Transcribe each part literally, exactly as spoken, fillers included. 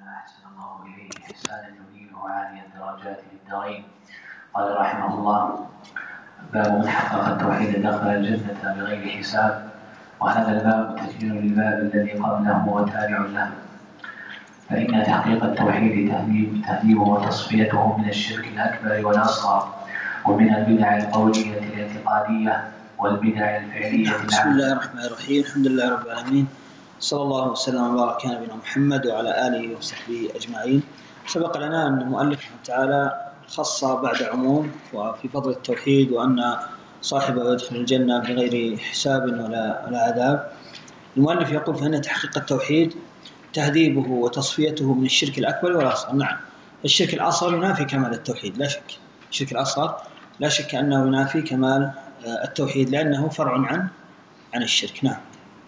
أحسن الله إليه إحسانا ينيله عالي الدرجات للدارين. قال رحمه الله: باب من حقق التوحيد دخل الجنة بغير حساب. وهذا الباب تكميل للباب الذي قبله وتابع له، فإن تحقيق التوحيد تهذيبه وتصفيته من الشرك الأكبر والأصغر، ومن البدع القولية الاعتقادية والبدع الفعلية. بسم الله الرحمن الرحيم. الحمد لله رب العالمين، صلى الله وسلم وبارك على نبينا محمد وعلى آله وصحبه أجمعين. سبق لنا أن المؤلف رحمه تعالى خص بعد عموم وفي فضل التوحيد، وأن صاحبه يدخل الجنة بغير حساب ولا ولا عذاب. المؤلف يقول: فإن تحقيق التوحيد تهذيبه وتصفيته من الشرك الأكبر والأصغر. نعم، الشرك الأصغر ينافي كمال التوحيد لا شك. الشرك الأصغر لا شك أنه ينافي كمال التوحيد، لأنه فرع عن عن الشرك. نعم.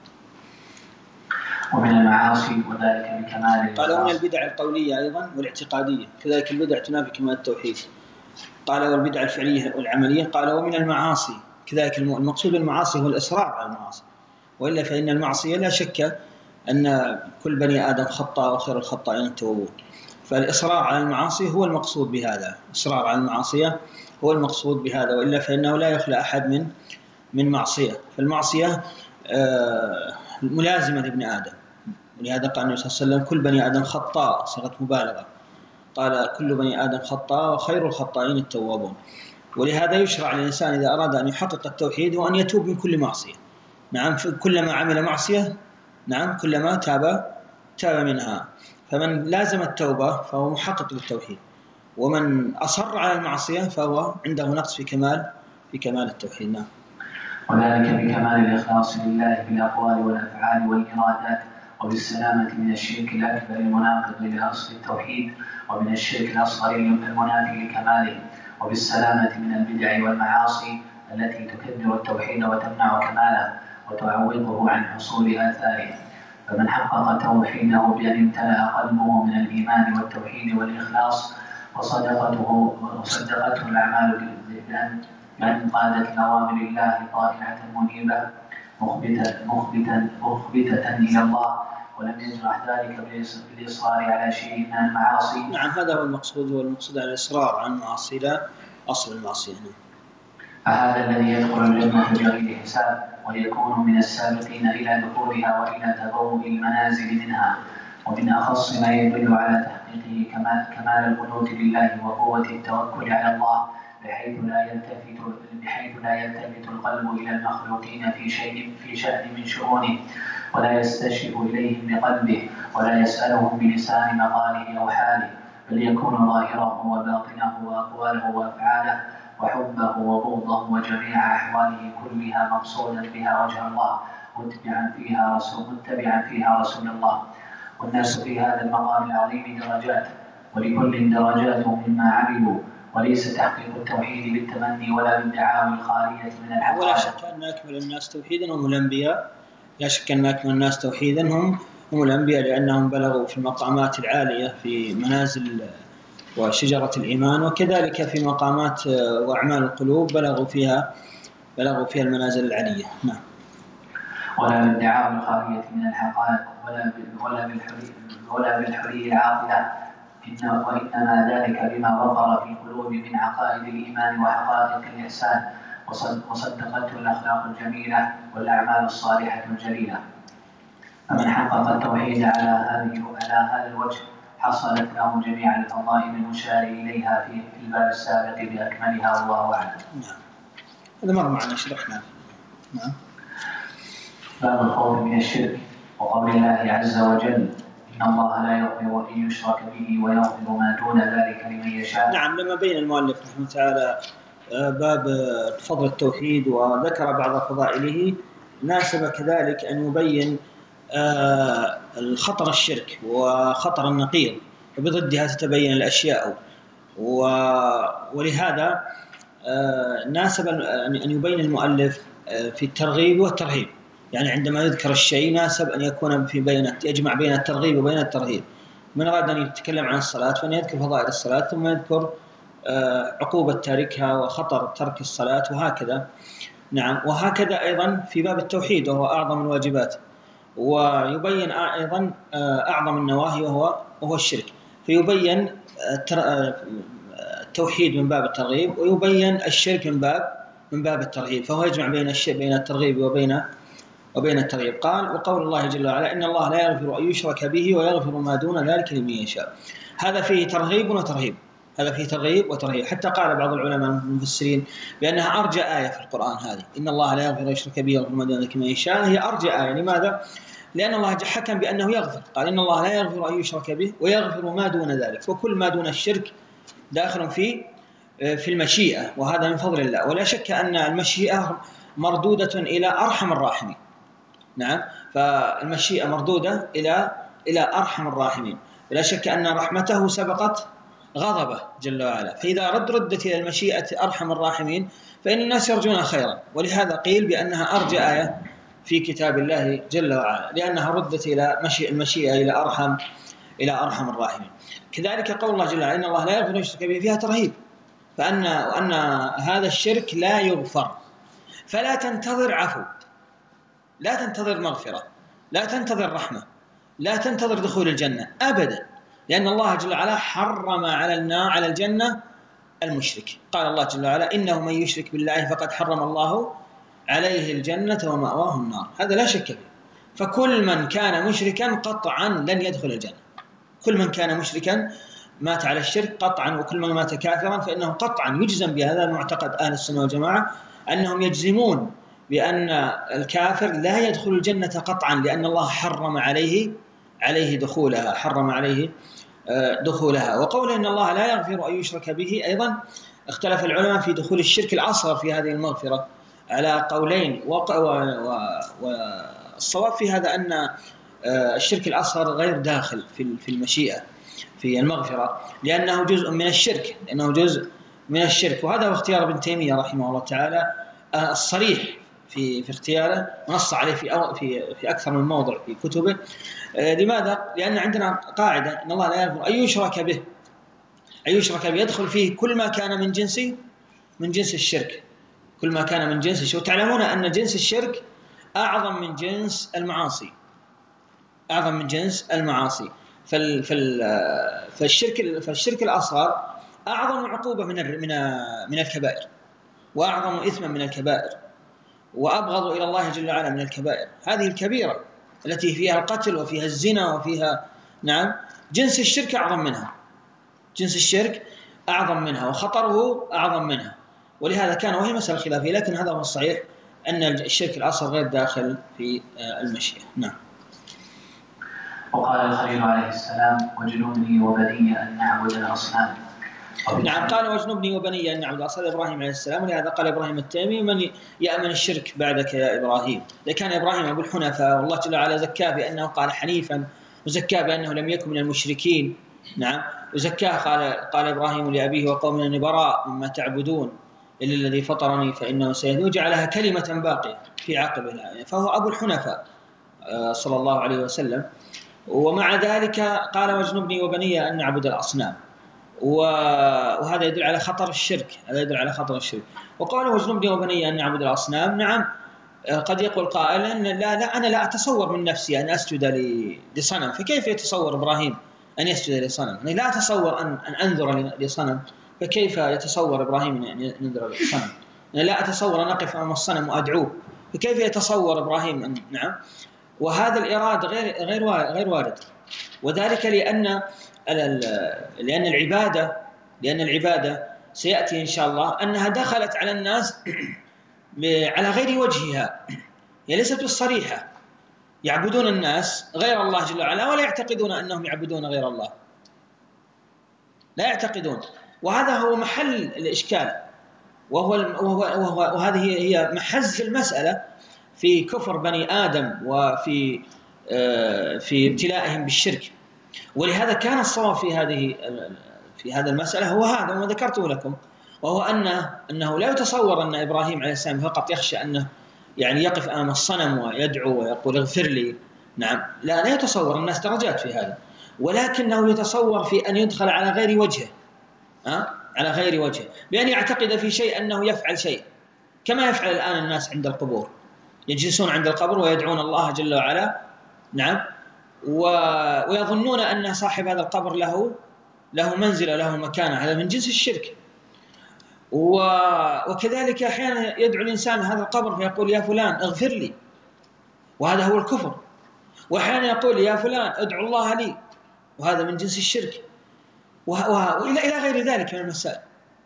ومن المعاصي وذلك بكمال. قال: ومن البدع القولية أيضا والاعتقادية، كذلك البدع تنافي كمال التوحيد. قال: والبدع الفعلية والعملية. قال: ومن المعاصي، كذلك المقصود بالمعاصي هو الإصرار على المعاصي، وإلا فإن المعصية لا شك أن كل بني آدم خطاء وخير الخطائين التوابون، فالإصرار على المعاصي هو المقصود بهذا. الإصرار على المعاصية هو المقصود بهذا، وإلا فإنه لا يخلى أحد من من معصية. فالمعصية ملازمة لابن آدم، ولهذا قال النبي صلى الله عليه وسلم: كل بني آدم خطاء، صيغة مبالغة. قال: كل بني آدم خطاء وخير الخطائين التوابون. ولهذا يشرع للإنسان إذا أراد أن يحقق التوحيد وأن يتوب من كل معصية. نعم، كلما عمل معصية نعم كلما تاب تاب منها. فمن لازم التوبة فهو محقق للتوحيد، ومن أصر على المعصية فهو عنده نقص في كمال في كمال التوحيد. نعم. وذلك بكمال الإخلاص لله بالأقوال والأفعال والإرادات، وبالسلامة من الشرك الأكبر المناقض لأصل التوحيد، ومن الشرك الأصغر المنافي لكماله، وبالسلامة من البدع والمعاصي التي تكدر التوحيد وتمنع كماله وتعوضه عن حصول آثاره. فمن حقق توحيده بأن امتلأ قلبه من الإيمان والتوحيد والإخلاص، وصدقته وصدقته الأعمال بأن بأن قادت لأوامر الله طائعة منيبة مخبتة, مخبتة, مخبتة إلى الله، ولم يجرح ذلك بالإصرار على شيء من المعاصي. نعم، هذا هو المقصود، هو المقصود على الإصرار عن المعاصي لا أصل المعصية. فهذا الذي يدخل الجنة بغير حساب، ويكون من السابقين إلى دخولها وإلى تبوء المنازل منها. ومن أخص ما يدل على تحقيقه كمال, كمال القنوت لله وقوة التوكل على الله، بحيث لا يلتفت بحيث لا يلتفت القلب إلى المخلوقين في شيء في شأن من شؤونه، ولا يستشرف إليهم بقلبه، ولا يسألهم بلسان مقاله أو حاله، بل يكون ظاهره وباطنه وأقواله وأفعاله وحبه وبغضه وجميع أحواله كلها مقصودا بها وجه الله، متبعا فيها رسول متبعا فيها رسول الله. والناس في هذا المقام العظيم درجات، ولكل درجات مما عملوا، وليس تحقيق التوحيد بالتمني ولا بالدعاوى الخالية من الحقائق. ولا شك أن أكمل الناس توحيدا هم الأنبياء، لا شك أن أكمل الناس توحيدا هم هم الأنبياء، لأنهم بلغوا في المقامات العالية في منازل وشجرة الإيمان، وكذلك في مقامات وأعمال القلوب بلغوا فيها بلغوا فيها المنازل العالية. نعم. ولا بالدعاوى الخالية من الحقائق، ولا ولا بالحلي ولا بالحلي العاطلة، وإنما ذلك بما وقر في القلوب من عقائد الإيمان وحقائق الإحسان، وصدقته الأخلاق الجميلة والأعمال الصالحة الجليلة. فمن حقق التوحيد على هذه على هذا الوجه حصلت له جميع الفضائل المشار إليها في الباب السابق بأكملها، والله أعلم. نعم، هذا مر معنا شرحنا. نعم. باب الخوف من الشرك، وقول الله عز وجل: إن الله لا يغفر أن يشرك به ويغفر ما دون ذلك لمن يشاء. نعم، لما بين المؤلف رحمه تعالى باب فضل التوحيد وذكر بعض فضائله، ناسب كذلك أن يبين الخطر الشرك وخطر النقيض، وبضدها تتبين الأشياء. ولهذا ناسب أن يبين المؤلف في الترغيب والترهيب، يعني عندما يذكر الشيء ناسب أن يكون في بين يجمع بين الترغيب وبين الترهيب. من أراد أن يتكلم عن الصلاة فأن يذكر فضائل الصلاة، ثم يذكر عقوبة تاركها وخطر ترك الصلاة، وهكذا. نعم، وهكذا أيضا في باب التوحيد وهو أعظم الواجبات. ويبين أيضا أعظم النواهي وهو وهو الشرك، فيبين التوحيد من باب الترغيب، ويبين الشرك من باب من باب الترهيب، فهو يجمع بين الشيء بين الترغيب وبين وبين الترغيب. قال: وقول الله جل وعلا: إن الله لا يغفر أن يشرك به ويغفر ما دون ذلك لمن يشاء. هذا فيه ترغيب وترهيب، هذا فيه ترغيب وترهيب، حتى قال بعض العلماء المفسرين بأنها أرجى آية في القرآن هذه، إن الله لا يغفر أن يشرك به ويغفر ما دون ذلك لمن يشاء، هي أرجى آية. لماذا؟ لأن الله حكم بأنه يغفر، قال: إن الله لا يغفر أن يشرك به ويغفر ما دون ذلك، وكل ما دون الشرك داخل في في المشيئة، وهذا من فضل الله. ولا شك أن المشيئة مردودة إلى أرحم الراحمين. نعم، فالمشيئة مردودة إلى إلى أرحم الراحمين، ولا شك أن رحمته سبقت غضبه جل وعلا، فإذا رد ردت إلى المشيئة أرحم الراحمين فإن الناس يرجون خيرا، ولهذا قيل بأنها أرجى آية في كتاب الله جل وعلا، لأنها ردت إلى المشيئة إلى أرحم إلى أرحم الراحمين. كذلك قول الله جل وعلا: إن الله لا يغفر أن يشرك به، فيها ترهيب، فأن وأن هذا الشرك لا يغفر، فلا تنتظر عفو، لا تنتظر مغفرة، لا تنتظر رحمة، لا تنتظر دخول الجنة أبدا، لأن الله جل وعلا حرم على النار على الجنة المشرك. قال الله جل وعلا: إنه من يشرك بالله فقد حرم الله عليه الجنة ومأواه النار. هذا لا شك فيه، فكل من كان مشركا قطعا لن يدخل الجنة، كل من كان مشركا مات على الشرك قطعا، وكل من مات كافرا فإنه قطعا يجزم بهذا. معتقد أهل السنة والجماعة أنهم يجزمون بأن الكافر لا يدخل الجنة قطعا، لأن الله حرم عليه عليه دخولها حرم عليه دخولها. وقوله إن الله لا يغفر أن يشرك به، أيضا اختلف العلماء في دخول الشرك الأصغر في هذه المغفرة على قولين، والصواب في هذا أن الشرك الأصغر غير داخل في المشيئة في المغفرة، لأنه جزء من الشرك لأنه جزء من الشرك وهذا هو اختيار ابن تيمية رحمه الله تعالى الصريح في في اختياره، ونص عليه في في في أكثر من موضع في كتبه. لماذا؟ لأن عندنا قاعدة: إن الله لا يغفر أن يشرك به، أن يشرك به يدخل فيه كل ما كان من جنس من جنس الشرك، كل ما كان من جنس الشرك. وتعلمون أن جنس الشرك أعظم من جنس المعاصي، أعظم من جنس المعاصي. فالشرك فالشرك الأصغر أعظم عقوبة من من من الكبائر، وأعظم إثما من الكبائر، وأبغض إلى الله جل وعلا من الكبائر. هذه الكبيرة التي فيها القتل وفيها الزنا وفيها نعم جنس الشرك أعظم منها، جنس الشرك أعظم منها وخطره أعظم منها، ولهذا كان وهي مسألة خلافية، لكن هذا هو الصحيح أن الشرك الأصغر غير داخل في المشيئة. نعم. وقال الخليل عليه السلام: وجنبني وبني أن نعبد الأصنام. نعم، قال: وجنبني وبني أن نعبد الأصنام إبراهيم عليه السلام، ولهذا قال إبراهيم التيمي: من يأمن الشرك بعدك يا إبراهيم. لكان إبراهيم أبو الحنفاء، والله جل وعلا زكاه بأنه قال حنيفا، وزكاه بأنه لم يكن من المشركين. نعم، وزكاه قال قال إبراهيم لأبيه: وقوم إني براء مما تعبدون إلا الذي فطرني فإنه سيهدين، وجعلها كلمة باقية في عقبها، فهو أبو الحنفاء صلى الله عليه وسلم. ومع ذلك قال: وجنبني وبني أن نعبد الأصنام، وهذا يدل على خطر الشرك، هذا يدل على خطر الشرك. وقال: وجنبني وبني أن نعبد الأصنام. نعم، قد يقول قائل أن لا, لا أنا لا أتصور من نفسي أن أسجد لصنم، فكيف يتصور إبراهيم أن يسجد لصنم؟ أنا لا أتصور أن, أن أنذر لصنم، فكيف يتصور إبراهيم أن ينذر لصنم؟ أنا لا أتصور أن أقف أمام الصنم وأدعوه، فكيف يتصور إبراهيم أن نعم؟ وهذا الإراد غير غير غير وارد، وذلك لأن لأن العبادة لأن العبادة سيأتي إن شاء الله أنها دخلت على الناس على غير وجهها، هي ليست بالصريحة، يعبدون الناس غير الله جل وعلا ولا يعتقدون أنهم يعبدون غير الله، لا يعتقدون، وهذا هو محل الإشكال، وهو وهو وهو وهذه هي محز المسألة في كفر بني آدم وفي في ابتلائهم بالشرك. ولهذا كان الصواب في هذه في هذا المسألة هو هذا ما ذكرته لكم، وهو أنه أنه لا يتصور أن إبراهيم عليه السلام فقط يخشى أنه يعني يقف أمام الصنم ويدعو ويقول اغفر لي. نعم، لا لا يتصور، الناس درجات في هذا، ولكنه يتصور في أن يدخل على غير وجهه، أه؟ على غير وجهه، بأن يعتقد في شيء أنه يفعل شيء، كما يفعل الآن الناس عند القبور، يجلسون عند القبر ويدعون الله جل وعلا نعم، ويظنون أن صاحب هذا القبر له له منزلة له مكانة، هذا من جنس الشرك. وكذلك أحيانا يدعو الإنسان هذا القبر فيقول يا فلان اغفر لي، وهذا هو الكفر. وأحيانا يقول يا فلان ادعو الله لي، وهذا من جنس الشرك، وإلى غير ذلك من المسائل.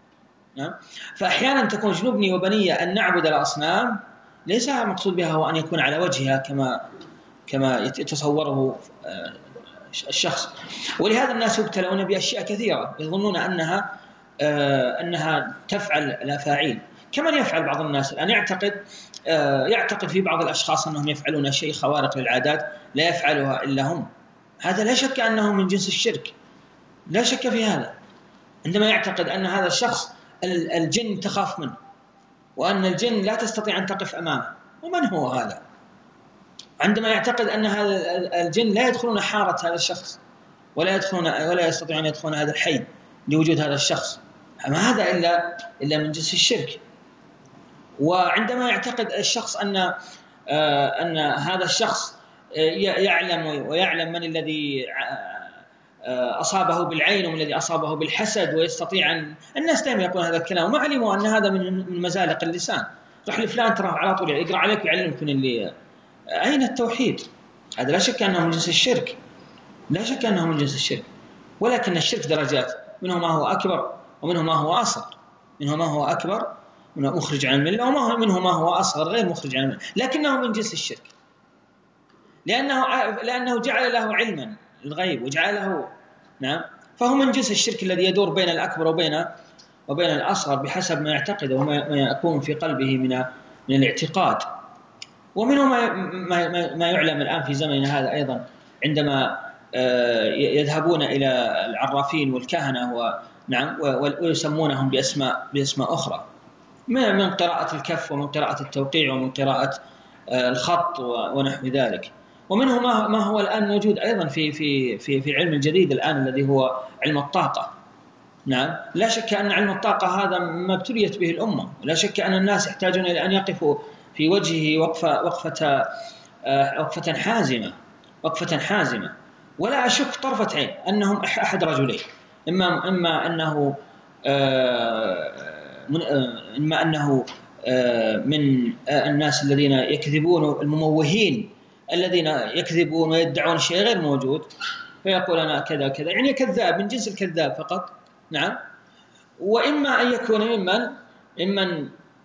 فأحيانا تكون جنوبني وبنية أن نعبد الأصنام ليس مقصود بها هو أن يكون على وجهها كما كما يتصوره الشخص. ولهذا الناس يبتلون بأشياء كثيرة يظنون أنها أنها تفعل الأفاعيل، كمن يفعل بعض الناس الآن يعتقد يعتقد في بعض الأشخاص أنهم يفعلون شيء خوارق للعادات لا يفعلها إلا هم. هذا لا شك أنه من جنس الشرك، لا شك في هذا. عندما يعتقد أن هذا الشخص الجن تخاف منه، وأن الجن لا تستطيع أن تقف أمامه، ومن هو هذا؟ عندما يعتقد أن هذا الجن لا يدخلون حارة هذا الشخص، ولا يدخلون ولا يستطيعون أن يدخلون هذا الحي لوجود هذا الشخص، ما هذا إلا إلا من جنس الشرك. وعندما يعتقد الشخص أن أن هذا الشخص يعلم ويعلم من الذي أصابه بالعين ومن الذي أصابه بالحسد، ويستطيع أن الناس دائما يقولون هذا الكلام وما علموا أن هذا من مزالق اللسان. رح لفلان ترى على طول يقرأ عليك ويعلمك اللي أين التوحيد. هذا لا شك أنه من جنس الشرك، لا شك أنه من جنس الشرك. ولكن الشرك درجات، منه ما هو أكبر ومنه ما هو أصغر، منه ما هو أكبر مخرج عن الملة، ومنه ما هو أصغر غير مخرج عن الملة، لكنه من جنس الشرك لأنه لأنه جعل له علما الغيب وجعله نعم، فهو من جنس الشرك الذي يدور بين الأكبر وبين وبين الأصغر بحسب ما يعتقد وما يكون في قلبه من من الاعتقاد. ومنه ما ما ما يعلم الآن في زمننا هذا أيضا، عندما يذهبون إلى العرافين والكهنة ونعم ويسمونهم بأسماء بأسماء أخرى، من قراءة الكف ومن قراءة التوقيع ومن قراءة الخط ونحو ذلك. ومنه ما ما هو الآن موجود أيضا في في في في علم الجديد الآن الذي هو علم الطاقة. نعم، لا شك أن علم الطاقة هذا ما ابتليت به الأمة، ولا شك أن الناس يحتاجون إلى أن يقفوا في وجهه وقفة وقفة وقفة حازمة وقفة حازمة. ولا أشك طرفة عين أنهم أحد رجلين، إما إما أنه إما أنه من الناس الذين يكذبون، المموهين الذين يكذبون ويدعون شيء غير موجود فيقول أنا كذا كذا، يعني كذاب من جنس الكذاب فقط. نعم. وإما أن يكون ممن ممن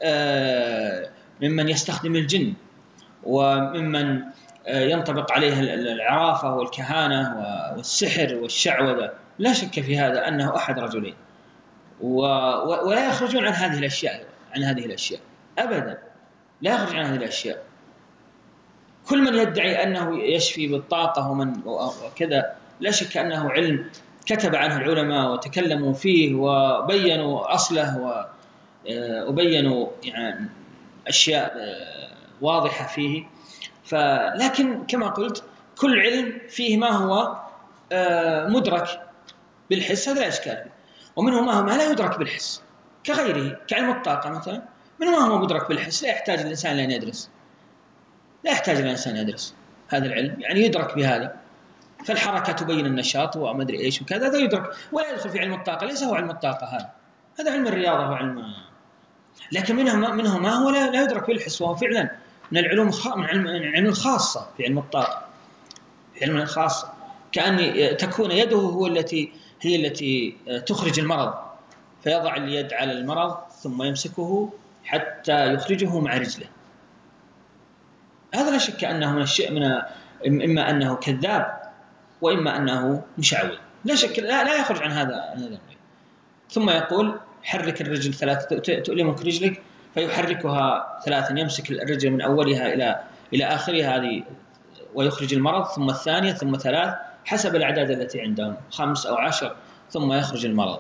ممن يستخدم الجن، وممن ينطبق عليه العرافة والكهانة والسحر والشعوذة. لا شك في هذا أنه أحد رجلين، ولا يخرجون عن هذه الأشياء عن هذه الأشياء أبدا، لا يخرج عن هذه الأشياء. كل من يدعي أنه يشفي بالطاقة ومن وكذا لا شك أنه علم كتب عنه العلماء وتكلموا فيه وبينوا أصله وبينوا يعني أشياء واضحة فيه. فلكن كما قلت كل علم فيه ما هو مدرك بالحس، هذا لا إشكال فيه، ومنه ما هو ما لا يدرك بالحس كغيره، كعلم الطاقة مثلا، منه ما هو مدرك بالحس لا يحتاج الإنسان أن يدرس لا يحتاج الإنسان يدرس هذا العلم، يعني يدرك بهذا. فالحركة تبين النشاط وما أدري إيش وكذا، هذا يدرك ولا يدخل في علم الطاقة، ليس هو علم الطاقة، هذا هذا علم الرياضة وعلم. لكن منه ما, منه ما هو لا, لا يدرك بالحس، وهو فعلا من العلوم من علم العلم الخاصة في علم الطاقة، في علم الخاصة، كأن تكون يده هو التي هي التي تخرج المرض، فيضع اليد على المرض ثم يمسكه حتى يخرجه مع رجله. هذا لا شك أنه من الشيء من إما أنه كذاب وإما أنه مشعوذ، لا شك لا, لا يخرج عن هذا هذا. ثم يقول حرك الرجل ثلاثة تؤلمك رجلك، فيحركها ثلاثا، يمسك الرجل من أولها إلى إلى آخرها هذه ويخرج المرض، ثم الثانية، ثم ثلاث، حسب الأعداد التي عندهم، خمس أو عشر، ثم يخرج المرض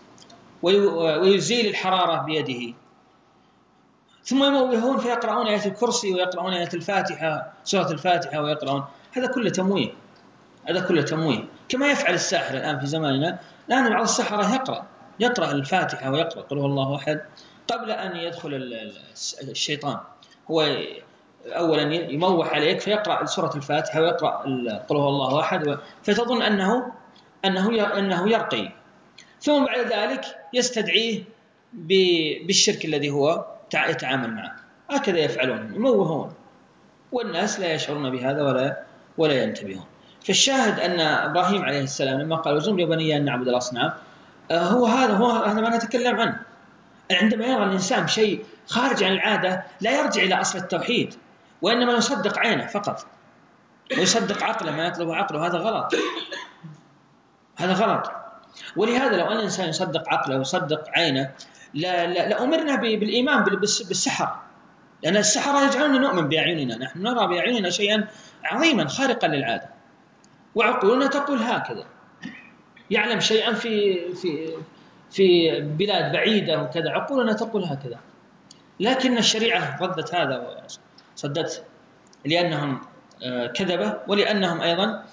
ويزيل الحرارة بيده. ثم يموهون فيقرؤون آية الكرسي ويقرؤون آية الفاتحة، سورة الفاتحة، ويقرؤون. هذا كله تمويه، هذا كله تمويه، كما يفعل الساحر الآن في زماننا. الآن بعض السحرة يقرأ يقرأ الفاتحة ويقرأ قل هو الله أحد قبل أن يدخل الشيطان. هو أولا يموح عليك فيقرأ سورة الفاتحة ويقرأ قل هو الله أحد فتظن أنه أنه أنه يرقي، ثم بعد ذلك يستدعيه بالشرك الذي هو يتعامل معه. هكذا يفعلون، يموهون، والناس لا يشعرون بهذا ولا ولا ينتبهون. فالشاهد أن إبراهيم عليه السلام لما قال وجنبني وبني أن نعبد الأصنام، هو هذا هو هذا ما نتكلم عنه. عندما يرى الإنسان شيء خارج عن العادة لا يرجع إلى أصل التوحيد، وإنما يصدق عينه فقط ويصدق عقله ما يطلبه عقله. هذا غلط، هذا غلط. ولهذا لو أن الإنسان يصدق عقله ويصدق عينه لا لا لأمرنا بالإيمان بالسحر، لأن السحرة يجعلنا نؤمن بأعيننا، نحن نرى بأعيننا شيئا عظيما خارقا للعادة، وعقولنا تقول هكذا. يعلم شيئا في في في بلاد بعيدة وكذا، عقولنا تقول هكذا، لكن الشريعة ردت هذا وصدت، لأنهم كذبة، ولأنهم أيضا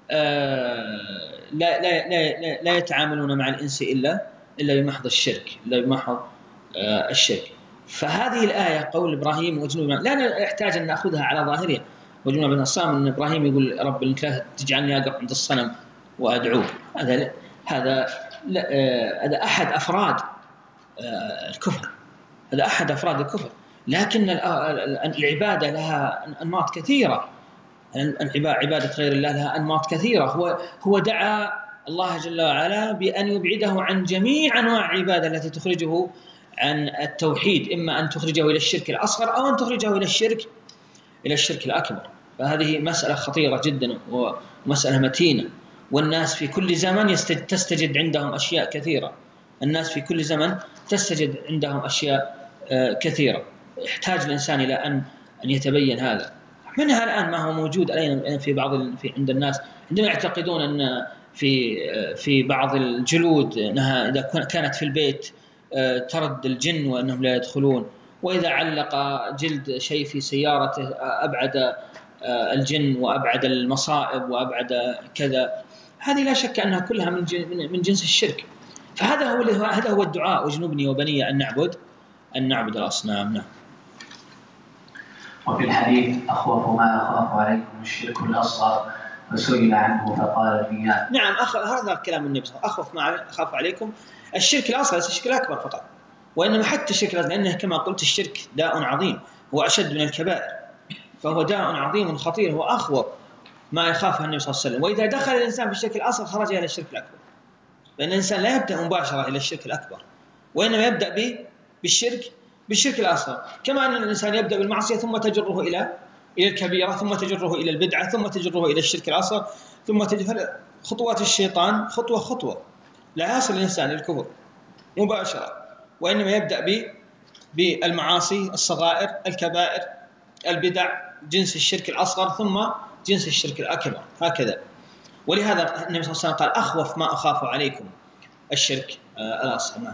لا لا لا لا يتعاملون مع الإنس إلا إلا بمحض الشرك، إلا بمحض الشرك. فهذه الآية قول إبراهيم وجنوبنا لا نحتاج أن نأخذها على ظاهرها، وجنوبنا بن الصام أن إبراهيم يقول رب لا تجعلني أقف عند الصنم وأدعوه. هذا هذا هذا أحد أفراد الكفر، هذا أحد أفراد الكفر. لكن العبادة لها أنماط كثيرة، عبادة غير الله لها أنماط كثيرة. هو هو دعا الله جل وعلا بأن يبعده عن جميع أنواع العبادة التي تخرجه عن التوحيد، إما أن تخرجه إلى الشرك الأصغر أو أن تخرجه إلى الشرك إلى الشرك الأكبر. فهذه مسألة خطيرة جدا ومسألة متينة، والناس في كل زمن تستجد عندهم أشياء كثيرة، الناس في كل زمن تستجد عندهم أشياء كثيرة. يحتاج الإنسان إلى أن أن يتبين هذا. منها الآن ما هو موجود علينا في بعض في عند الناس، عندما يعتقدون أن في في بعض الجلود أنها إذا كانت في البيت ترد الجن وأنهم لا يدخلون، وإذا علق جلد شيء في سيارته أبعد الجن وأبعد المصائب وأبعد كذا. هذه لا شك أنها كلها من من جنس الشرك. فهذا هو هذا هو الدعاء وجنوبني وبني أن نعبد أن نعبد الأصنام. نعم. وفي الحديث أخوف ما أخاف عليكم الشرك الأصغر، فسئل عنه فقال الرياء. نعم، هذا كلام النبي صلى الله عليه وسلم، أخوف ما أخاف عليكم الشرك الأصغر، ليس الشرك الأكبر فقط، وإنما حتى الشرك الأصغر، لأنه كما قلت الشرك داء عظيم، هو أشد من الكبائر، فهو داء عظيم خطير، هو أخوف ما يخافه النبي صلى الله عليه وسلم. وإذا دخل الإنسان في الشرك الأصغر خرج إلى الشرك الأكبر، لأن الإنسان لا يبدأ مباشرة إلى الشرك الأكبر، وإنما يبدأ به بالشرك بالشرك الأصغر، كما أن الإنسان يبدأ بالمعصية ثم تجره إلى إلى الكبيرة، ثم تجره إلى البدعة، ثم تجره إلى الشرك الأصغر، ثم تجره خطوات الشيطان خطوة خطوة، لا يصل الإنسان للكفر مباشرة، وإنما يبدأ بالمعاصي الصغائر، الكبائر، البدع، جنس الشرك الأصغر، ثم جنس الشرك الأكبر، هكذا. ولهذا النبي صلى الله عليه وسلم قال أخوف ما أخاف عليكم الشرك الأصغر.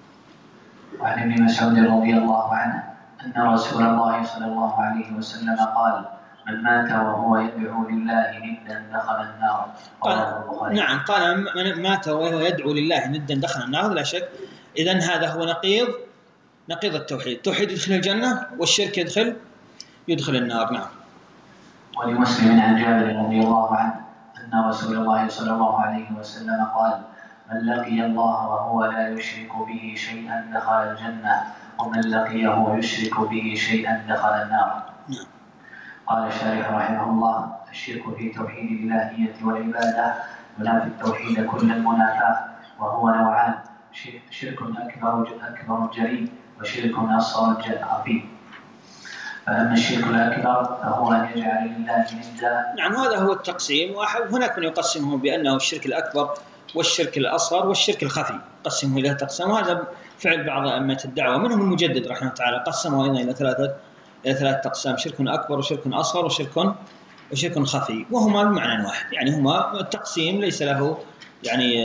وعن ابن مسعود رضي الله عنه أن رسول الله صلى الله عليه وسلم قال من مات وهو يدعو لله ندا دخل النار. قال نعم، قال من مات وهو يدعو لله ندا دخل النار، لا شك. إذن هذا هو نقيض نقيض التوحيد. التوحيد يدخل الجنة والشرك يدخل يدخل النار. نعم. ولمسلم عن جابر رضي الله عنه أن رسول الله صلى الله عليه وسلم قال من لقي الله وهو لا يشرك به شيئا دخل الجنة ومن لقيه يشرك به شيئا دخل النار. نعم. قال الشارح رحمه الله الشرك في توحيد الإلهية والعبادة ينافي التوحيد كل المنافاة، وهو نوعان: شرك أكبر أكبر جلي وشرك أصغر خفي. فأما الشرك الأكبر فهو أن يجعل لله ندا. نعم، هذا هو التقسيم، وهناك من يقسمه بأنه الشرك الأكبر والشرك الأصغر والشرك الخفي، قسمه إلى تقسيم، وهذا فعل بعض أئمة الدعوة منهم المجدد رحمه الله تعالى، قسمه أيضا إلى ثلاثة إلى ثلاثة أقسام: شرك أكبر وشرك أصغر وشرك وشرك خفي، وهما بمعنى واحد، يعني هما التقسيم ليس له يعني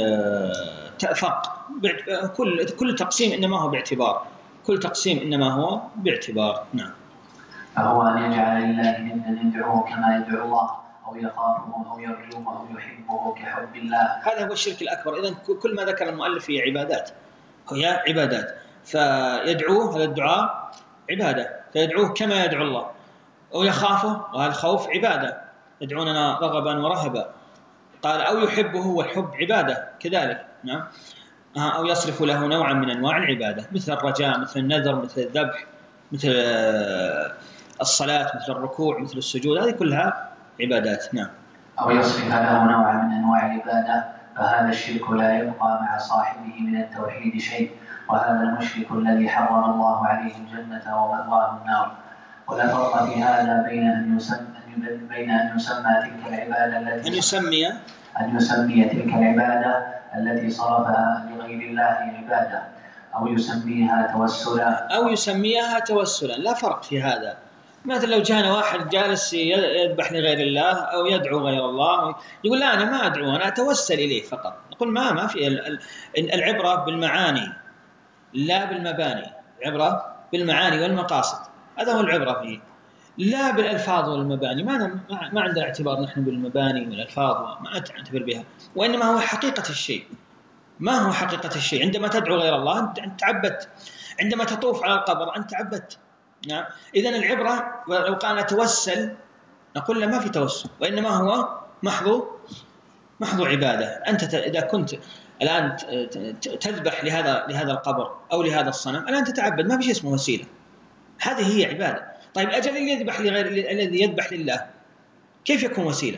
فرق. كل كل تقسيم إنما هو باعتبار كل تقسيم إنما هو باعتبار. نعم. فهو أن يجعل لله ندا يدعوه كما يدعو الله، أو يخافه أو يرجوه أو يحبه كحب الله. هذا هو الشرك الأكبر. إذن كل ما ذكر المؤلف هي عبادات، هي عبادات، فيدعوه، هذا الدعاء عبادة، فيدعوه كما يدعو الله، أو يخافه، وهذا الخوف عبادة، يدعوننا رغبا ورهبا. قال أو يحبه، والحب عبادة كذلك. نعم. أو يصرف له نوعا من أنواع العبادة، مثل الرجاء، مثل النذر، مثل الذبح، مثل الصلاة، مثل الركوع، مثل السجود، هذه كلها عبادات. نعم. أو يصرف له نوعا من أنواع العبادة، فهذا الشرك لا يبقى مع صاحبه من التوحيد شيء، وهذا المشرك الذي حرم الله عليه الجنة ومأواه النار. ولا فرق في هذا بين أن يسمى بين أن يسمى تلك العبادة التي أن يسمي أن يسمي تلك العبادة التي صرفها لغير الله عبادة، أو يسميها توسلا أو يسميها توسلا، لا فرق في هذا. مثلا لو جانا واحد جالس يذبح لغير الله أو يدعو غير الله، يقول لا أنا ما أدعو، أنا أتوسل إليه فقط، نقول ما ما في. العبرة بالمعاني لا بالمباني، العبرة بالمعاني والمقاصد، هذا هو العبرة فيه، لا بالألفاظ والمباني. ما ما عندنا اعتبار نحن بالمباني والألفاظ، ما نعتبر بها، وإنما هو حقيقة الشيء. ما هو حقيقة الشيء؟ عندما تدعو غير الله أنت تعبدت، عندما تطوف على القبر أنت تعبدت. نعم. إذن العبرة لو قال أتوسل نقول له ما في توسل، وإنما هو محض محض عبادة. أنت إذا كنت الآن تذبح لهذا لهذا القبر أو لهذا الصنم، الآن تتعبد، ما في شيء اسمه وسيلة، هذه هي عبادة. طيب أجل اللي يذبح لغير الذي يذبح لله كيف يكون وسيلة؟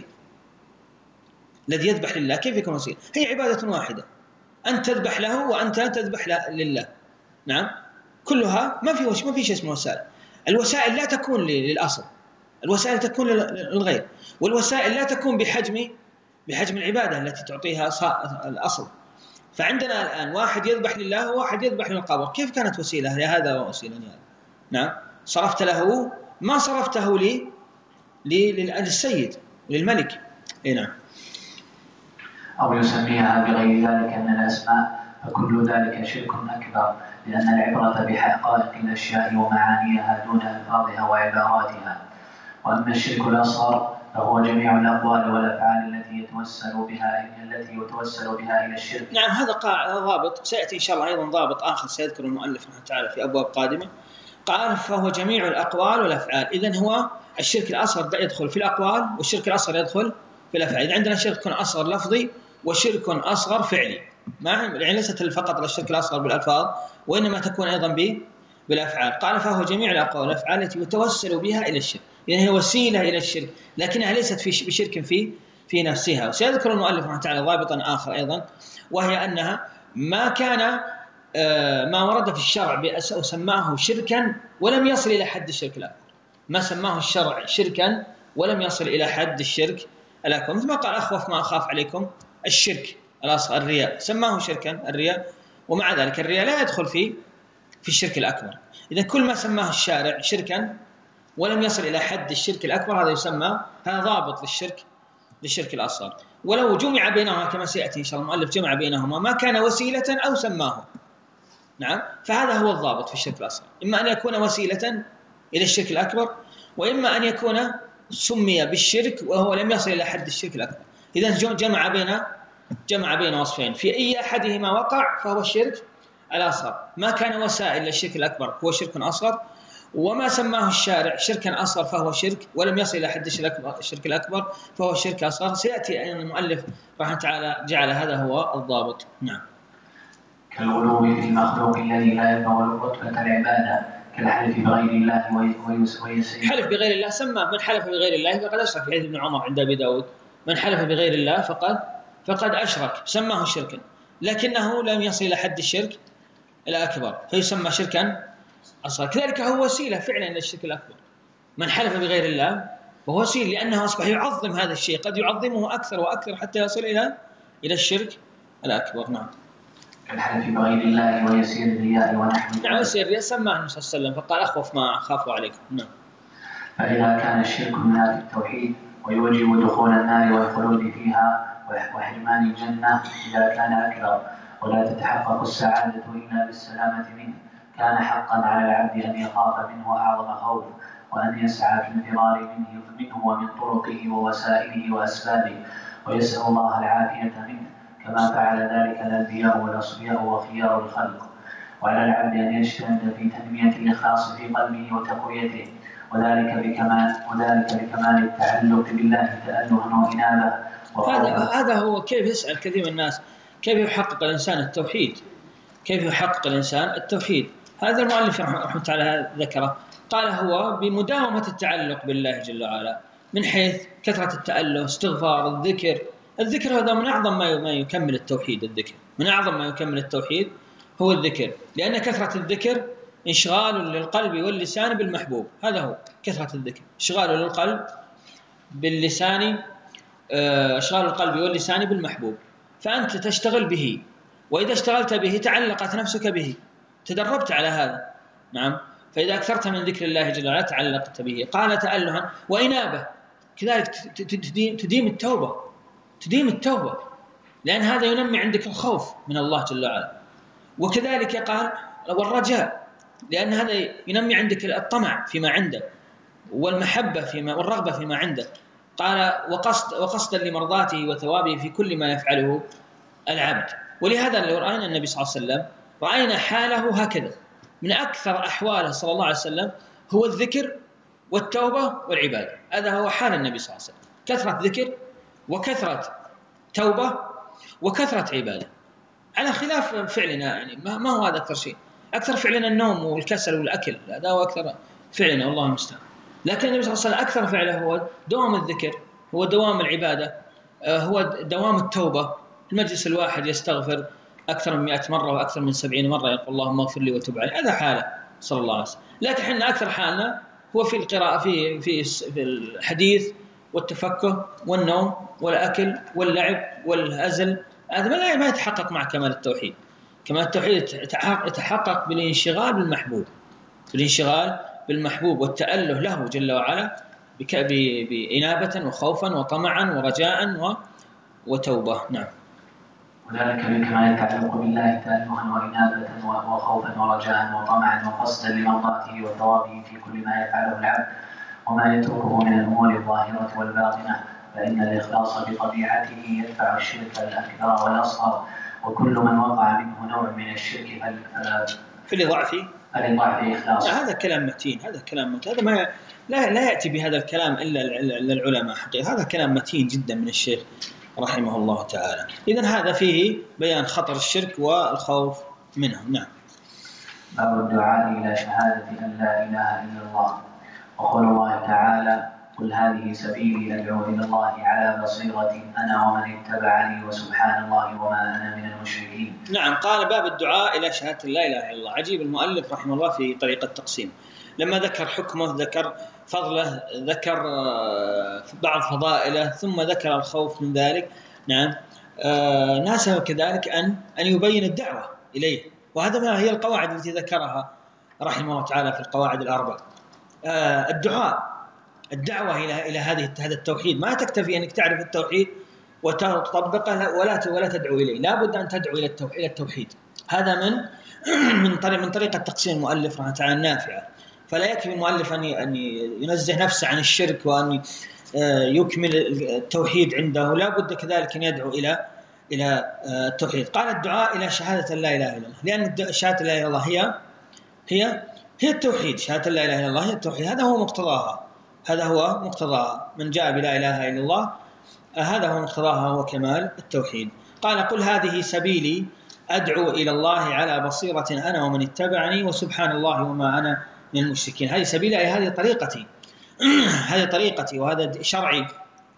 الذي يذبح لله كيف يكون وسيلة؟ هي عبادة واحدة، أنت تذبح له وأنت تذبح لله. نعم. كلها ما في ما في شيء اسمه وسائل. الوسائل لا تكون للأصل، الوسائل تكون للغير، والوسائل لا تكون بحجم بحجم العبادة التي تعطيها الأصل. فعندنا الآن واحد يذبح لله وواحد يذبح للقبر، كيف كانت وسيلة لهذا ووسيلة لهذا؟ نعم. صرفت له ما صرفته لي للسيد للملك. إيه نعم. أو يسميها بغير ذلك من الأسماء، فكل ذلك شرك أكبر، لأن العبرة بحقائق الأشياء ومعانيها دون ألفاظها وعباراتها. وأما الشرك الأصغر فهو جميع الأقوال والأفعال التي يتوسل بها التي يتوسل بها إلى الشرك. نعم. هذا قاعدة ضابط سيأتي إن شاء الله أيضا ضابط آخر سيذكر المؤلف رحمه تعالى في أبواب قادمة. قال فهو جميع الأقوال والأفعال. إذن هو الشرك الأصغر يدخل في الأقوال، والشرك الأصغر يدخل في الأفعال. إذا عندنا شرك أصغر لفظي وشرك أصغر فعلي، يعني ليست فقط الشرك الأصغر بالألفاظ، وإنما تكون أيضا بالأفعال. قال فهو جميع الأقوال والأفعال التي يتوسل بها إلى الشرك، يعني هي وسيلة إلى الشرك لكنها ليست في بشرك في في نفسها. وسيذكر المؤلف رحمه تعالى ضابطا آخر أيضا، وهي أنها ما كان ما ورد في الشرع وسماه شركا ولم يصل إلى حد الشرك الأكبر، ما سماه الشرع شركا ولم يصل إلى حد الشرك الأكبر، مثل ما قال أخوف ما أخاف عليكم الشرك الأصغر الرياء، سماه شركا الرياء، ومع ذلك الرياء لا يدخل في في الشرك الأكبر. إذا كل ما سماه الشارع شركا ولم يصل إلى حد الشرك الأكبر هذا يسمى، هذا ضابط للشرك للشرك الأصغر. ولو جمع بينهما كما سيأتي إن شاء الله المؤلف جمع بينهما ما كان وسيلة أو سماه. نعم. فهذا هو الضابط في الشرك الأصغر، إما أن يكون وسيلة إلى الشرك الأكبر، وإما أن يكون سمي بالشرك وهو لم يصل إلى حد الشرك الأكبر. إذا جمع بين جمع بين وصفين، في أي أحدهما وقع فهو الشرك الأصغر، ما كان وسائل للشرك الأكبر هو شرك أصغر، وما سماه الشارع شركا أصغر فهو شرك ولم يصل إلى حد الشرك الأكبر فهو شرك أصغر. سيأتي أن المؤلف رحمه تعالى جعل هذا هو الضابط. نعم. كالغلو في المخلوق الذي لا يبلغ رتبة العبادة، كالحلف بغير الله ويسير. حلف بغير الله سمى من حلف بغير الله فقد أشرك، في حديث ابن عمر عند أبي داود من حلف بغير الله فقد فقد أشرك، سماه شركا لكنه لم يصل إلى حد الشرك الأكبر فيسمى شركا أصغر. كذلك هو وسيلة فعلا إلى الشرك الأكبر، من حلف بغير الله وهو وسيل لأنه أصبح يعظم هذا الشيء، قد يعظمه أكثر وأكثر حتى يصل إلى إلى الشرك الأكبر. نعم. كالحلف بغير الله ويسير الرياء ونحو ذلك. نعم. يسير الرياء سماه النبي صلى الله عليه وسلم فقال أخوف ما أخاف عليكم. نعم. فإذا كان الشرك منها في التوحيد ويوجب دخول النار والخلود فيها وحرمان الجنة إذا كان أكبر، ولا تتحقق السعادة إلا بالسلامة منه، كان حقا على العبد أن يخاف منه أعظم خوف، وأن يسعى في الفرار منه, منه ومن طرقه ووسائله وأسبابه، ويسأل الله العافية منه كما فعل ذلك الأنبياء والأصفياء وخيار الخلق. وعلى العبد أن يجتهد في تنمية الإخلاص في قلبه وتقويته، وذلك بكمال وذلك بكمال التعلق بالله تألها وإنابة. هذا هذا هو كيف يسأل كثير من الناس كيف يحقق الإنسان التوحيد، كيف يحقق الإنسان التوحيد. هذا المؤلف رحمه الله تعالى ذكره، قال هو بمداومة التعلق بالله جل وعلا من حيث كثرة التأله، استغفار، الذكر. الذكر هذا من أعظم ما يكمل التوحيد. الذكر من أعظم ما يكمل التوحيد هو الذكر، لأن كثرة الذكر إشغال للقلب واللسان بالمحبوب. هذا هو كثرة الذكر، إشغال للقلب باللسان، إشغال القلب واللسان بالمحبوب. فأنت تشتغل به، وإذا اشتغلت به تعلقت نفسك به، تدربت على هذا. نعم. فإذا أكثرت من ذكر الله جل وعلا تعلقت به. قال تألها وإنابة، كذلك تديم التوبة، تديم التوبة، لأن هذا ينمي عندك الخوف من الله جل وعلا. وكذلك قال والرجاء، لأن هذا ينمي عندك الطمع فيما عندك، والمحبة فيما والرغبة فيما عندك. قال وقصد وقصدا لمرضاته وثوابه في كل ما يفعله العبد. ولهذا لو رأينا النبي صلى الله عليه وسلم رأينا حاله هكذا، من أكثر أحواله صلى الله عليه وسلم هو الذكر والتوبة والعبادة. هذا هو حال النبي صلى الله عليه وسلم، كثرة ذكر وكثرة توبة وكثرة عبادة، على خلاف فعلنا. يعني ما هو هذا أكثر شيء. أكثر فعلنا النوم والكسل والأكل، هذا هو أكثر فعلنا والله المستعان. لكن النبي صلى الله عليه وسلم أكثر فعله هو دوام الذكر، هو دوام العبادة، هو دوام التوبة. المجلس الواحد يستغفر أكثر من مئة مرة وأكثر من سبعين مرة، يقول اللهم اغفر لي وتب علي. هذا حاله صلى الله عليه وسلم. لكن حنا أكثر حالنا هو في القراءة، في في في الحديث والتفكه والنوم والأكل واللعب والهزل. هذا ما يتحقق مع كمال التوحيد. كمال التوحيد يتحقق بالانشغال بالمحبوب، بالانشغال بالمحبوب والتأله له جل وعلا بإنابة وخوفا وطمعا ورجاء وتوبة. نعم. وذلك بكمال التعلق بالله تألها وإنابة وخوفا ورجاء وطمعا وقصدا لمرضاته وثوابه في كل ما يفعله العبد وما يتركه من الأمور الظاهرة والباطنة، فإن الإخلاص بطبيعته يدفع الشرك الأكبر والأصغر، وكل من وقع منه نوع من الشرك فلضعف فلضعف إخلاص. هذا كلام متين، هذا كلام متين. هذا ما لا لا يأتي بهذا الكلام إلا العلماء حقيقة. هذا كلام متين جدا من الشيخ رحمه الله تعالى. إذن هذا فيه بيان خطر الشرك والخوف منه. نعم. باب الدعاء إلى شهادة أن لا إله إلا الله، وقول الله تعالى قل هذه سبيلي أدعو إلى الله على بصيرة أنا ومن اتبعني وسبحان الله وما أنا من المشركين. نعم. قال باب الدعاء إلى شهادة لا إله إلا الله. عجيب المؤلف رحمه الله في طريقة تقسيم، لما ذكر حكمه ذكر فضله، ذكر بعض فضائله، ثم ذكر الخوف من ذلك. نعم. آه ناسب كذلك أن أن يبين الدعوة إليه، وهذا ما هي القواعد التي ذكرها رحمه الله تعالى في القواعد الأربع. آه الدعاء، الدعوة إلى إلى هذه هذا التوحيد. ما تكتفي أنك تعرف التوحيد وتطبقه ولا ولا تدعو إليه، لا بد أن تدعو إلى التوحيد. هذا من من طريق من طريقة تقسيم المؤلف رحمه الله تعالى النافعة. فلا يكفي المؤلف أن أن ينزه نفسه عن الشرك وأن يكمل التوحيد عنده، لا بد كذلك أن يدعو إلى إلى التوحيد. قال الدعاء إلى شهادة لا إله إلا الله، لأن شهادة لا إله إلا الله هي هي هي التوحيد. شهادة لا إله إلا الله هي التوحيد، هذا هو مقتضاها، هذا هو مقتضاها. من جاء بلا إله إلا الله هذا هو مقتضاها، هو كمال التوحيد. قال قل هذه سبيلي أدعو إلى الله على بصيرة أنا ومن اتبعني وسبحان الله وما أنا من المشركين. هذه سبيلي أي هذه طريقتي هذه طريقتي وهذا شرعي.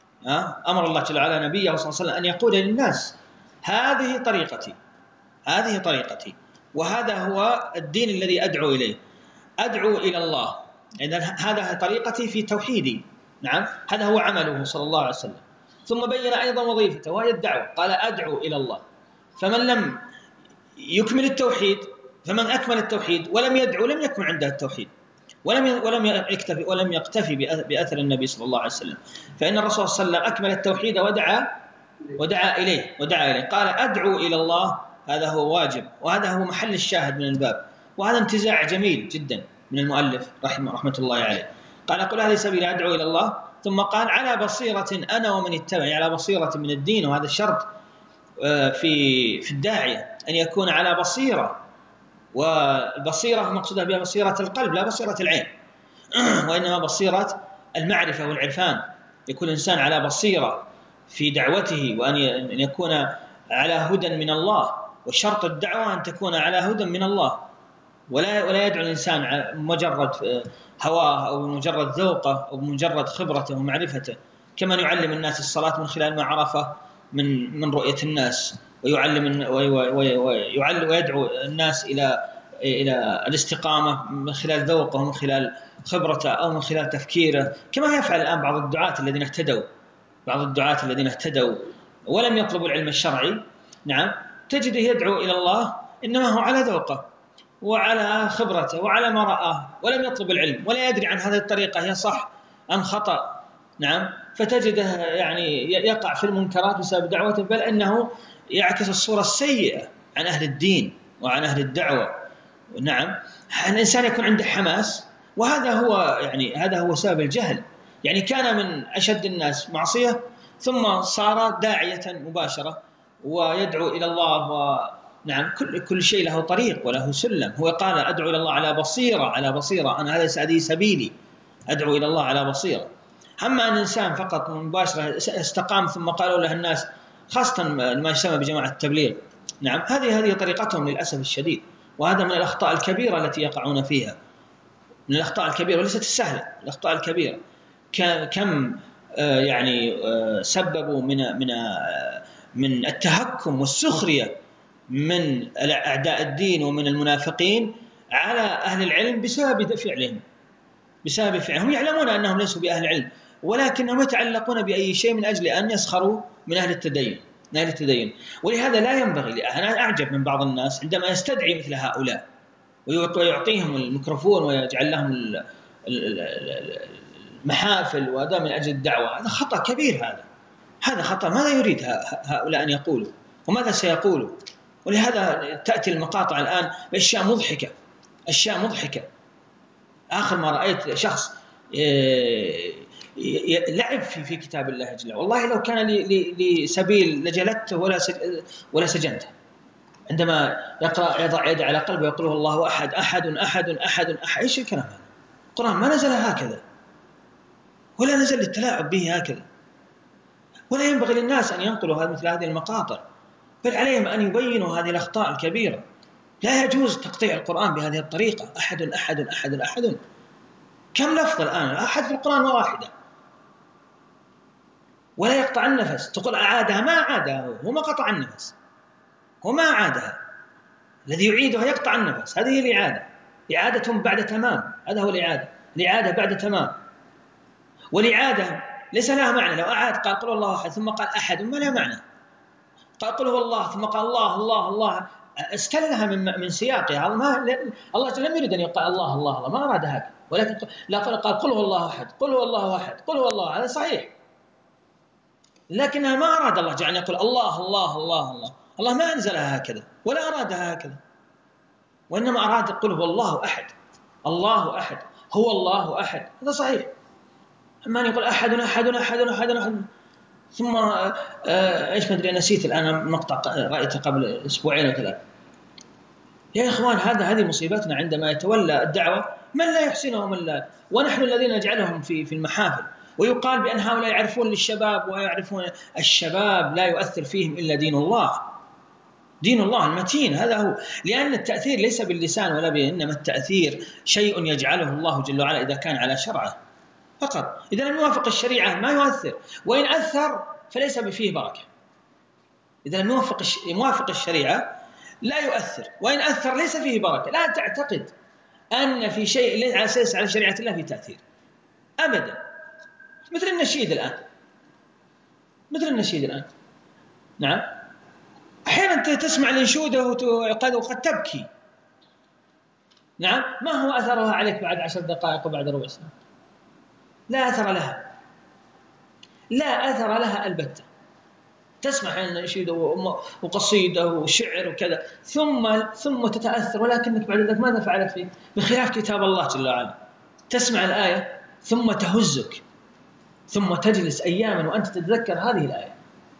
أمر الله جل وعلا نبيه صلى الله عليه وسلم أن يقول للناس هذه طريقتي، هذه طريقتي، وهذا هو الدين الذي أدعو إليه. أدعو إلى الله، إذن هذا طريقتي في توحيدي. نعم. هذا هو عمله صلى الله عليه وسلم. ثم بين أيضا وظيفته وهي الدعوة، قال أدعو إلى الله. فمن لم يكمل التوحيد، فمن أكمل التوحيد ولم يدعو لم يكمل عنده التوحيد، ولم ولم يكتفي ولم يقتفي بأثر النبي صلى الله عليه وسلم. فإن الرسول صلى الله عليه وسلم أكمل التوحيد ودعا ودعا إليه ودعا إليه قال أدعو إلى الله. هذا هو واجب، وهذا هو محل الشاهد من الباب، وهذا انتزاع جميل جدا من المؤلف رحمه رحمة الله عليه. قال قل هذه سبيل أدعو إلى الله، ثم قال على بصيرة أنا ومن اتبعني، على بصيرة من الدين. وهذا الشرط في في الداعية أن يكون على بصيرة، والبصيرة مقصودها بها بصيرة القلب لا بصيرة العين. وإنما بصيرة المعرفة والعرفان، يكون الإنسان على بصيرة في دعوته، وأن يكون على هدى من الله، وشرط الدعوة أن تكون على هدى من الله، ولا ولا يدعو الإنسان مجرد هواه أو مجرد ذوقه أو مجرد خبرته ومعرفته، كما يعلم الناس الصلاة من خلال ما عرفه من من رؤية الناس، ويعلم ويعلم ويدعو الناس إلى إلى الاستقامة من خلال ذوقه ومن خلال خبرته أو من خلال تفكيره، كما يفعل الآن بعض الدعاة الذين اهتدوا بعض الدعاة الذين اهتدوا ولم يطلبوا العلم الشرعي، نعم، تجده يدعو إلى الله إنما هو على ذوقه وعلى خبرته وعلى ما رآه، ولم يطلب العلم ولا يدري عن هذه الطريقة هي صح أم خطأ، نعم، فتجده يعني يقع في المنكرات بسبب دعوته، بل أنه يعكس الصورة السيئة عن أهل الدين وعن أهل الدعوة. نعم، الإنسان يكون عنده حماس، وهذا هو يعني هذا هو سبب الجهل. يعني كان من أشد الناس معصية ثم صار داعية مباشرة ويدعو إلى الله، ونعم كل كل شيء له طريق وله سلم. هو قال أدعو إلى الله على بصيرة على بصيرة أنا هذا هذه سبيلي، أدعو إلى الله على بصيرة. أما أن الإنسان فقط مباشرة استقام ثم قالوا له الناس، خاصة ما يسمى بجماعة التبليغ، نعم، هذه هذه طريقتهم للأسف الشديد، وهذا من الأخطاء الكبيرة التي يقعون فيها، من الأخطاء الكبيرة وليست السهلة، الأخطاء الكبيرة. كم يعني سببوا من من من التهكم والسخرية من أعداء الدين ومن المنافقين على أهل العلم بسبب فعلهم بسبب فعلهم يعلمون أنهم ليسوا بأهل علم، ولكنهم يتعلقون بأي شيء من أجل أن يسخروا من أهل التدين من أهل التدين ولهذا لا ينبغي. أنا أعجب من بعض الناس عندما يستدعي مثل هؤلاء ويعطيهم الميكروفون ويجعل لهم المحافل وهذا من أجل الدعوة. هذا خطأ كبير، هذا هذا خطأ. ماذا يريد هؤلاء أن يقولوا وماذا سيقولوا؟ ولهذا تأتي المقاطع الآن بأشياء مضحكة أشياء مضحكة. آخر ما رأيت شخص لعب في في كتاب الله جل وعلا، والله لو كان لي سبيل لجلدته ولا ولا سجنته. عندما يقرأ يضع يده على قلبه ويقول الله أحد أحد أحد أحد أحد، إيش الكلام هذا؟ القرآن ما نزل هكذا، ولا نزل للتلاعب به هكذا، ولا ينبغي للناس أن ينقلوا مثل هذه المقاطع، بل عليهم أن يبينوا هذه الأخطاء الكبيرة. لا يجوز تقطيع القرآن بهذه الطريقة. أحد أحد أحد أحد، كم لفظ الآن أحد في القرآن واحدة، ولا يقطع النفس. تقول أعادها، ما أعادها، هو ما قطع النفس، هو ما أعادها. الذي يعيدها يقطع النفس، هذه هي الإعادة. إعادة بعد تمام، هذا هو الإعادة، الإعادة بعد تمام. والإعادة ليس لها معنى. لو أعاد قال قل الله أحد ثم قال أحد، ما لها معنى. قال قل هو الله ثم قال الله الله الله، استلها من من سياقها. ما الله لم يرد أن يقال الله الله الله، ما أراد هذا، ولكن لا قال قل هو الله أحد، قل هو الله أحد، قل هو الله، هذا صحيح، لكنها ما أراد الله جعل يقول الله الله الله الله. الله ما أنزلها هكذا ولا أرادها هكذا، وإنما أراد قل هو الله أحد، الله أحد، هو الله أحد، هذا صحيح. أما أن يقول أحد أحد أحد أحد أحد ثم إيش ما أدري، نسيت الآن مقطع رأيته قبل أسبوعين أو ثلاثة. يا إخوان، هذا هذه مصيبتنا عندما يتولى الدعوة من لا يحسنه من لا، ونحن الذين نجعلهم في في المحافل، ويقال بأن هؤلاء يعرفون للشباب ويعرفون. الشباب لا يؤثر فيهم إلا دين الله، دين الله المتين، هذا هو. لأن التأثير ليس باللسان ولا به، إنما التأثير شيء يجعله الله جل وعلا إذا كان على شرعه فقط. إذا لم يوافق الشريعة ما يؤثر، وإن أثر فليس بفيه بركة. إذا لم يوافق يوافق الشريعة لا يؤثر، وإن أثر ليس فيه بركة. لا تعتقد أن في شيء ليس على أساس على شريعة الله في تأثير أبدا. مثل النشيد الآن، مثل النشيد الآن، نعم، أحيانا تسمع الانشودة وقد تبكي، نعم، ما هو أثرها عليك بعد عشر دقائق وبعد ربع ساعة؟ لا أثر لها، لا أثر لها البتة. تسمع عن نشيد وقصيدة وشعر وكذا، ثم ثم تتأثر، ولكنك بعد ذلك ماذا فعلت فيه؟ بخلاف كتاب الله جل وعلا، تسمع الآية ثم تهزك، ثم تجلس أياما وأنت تتذكر هذه الآية.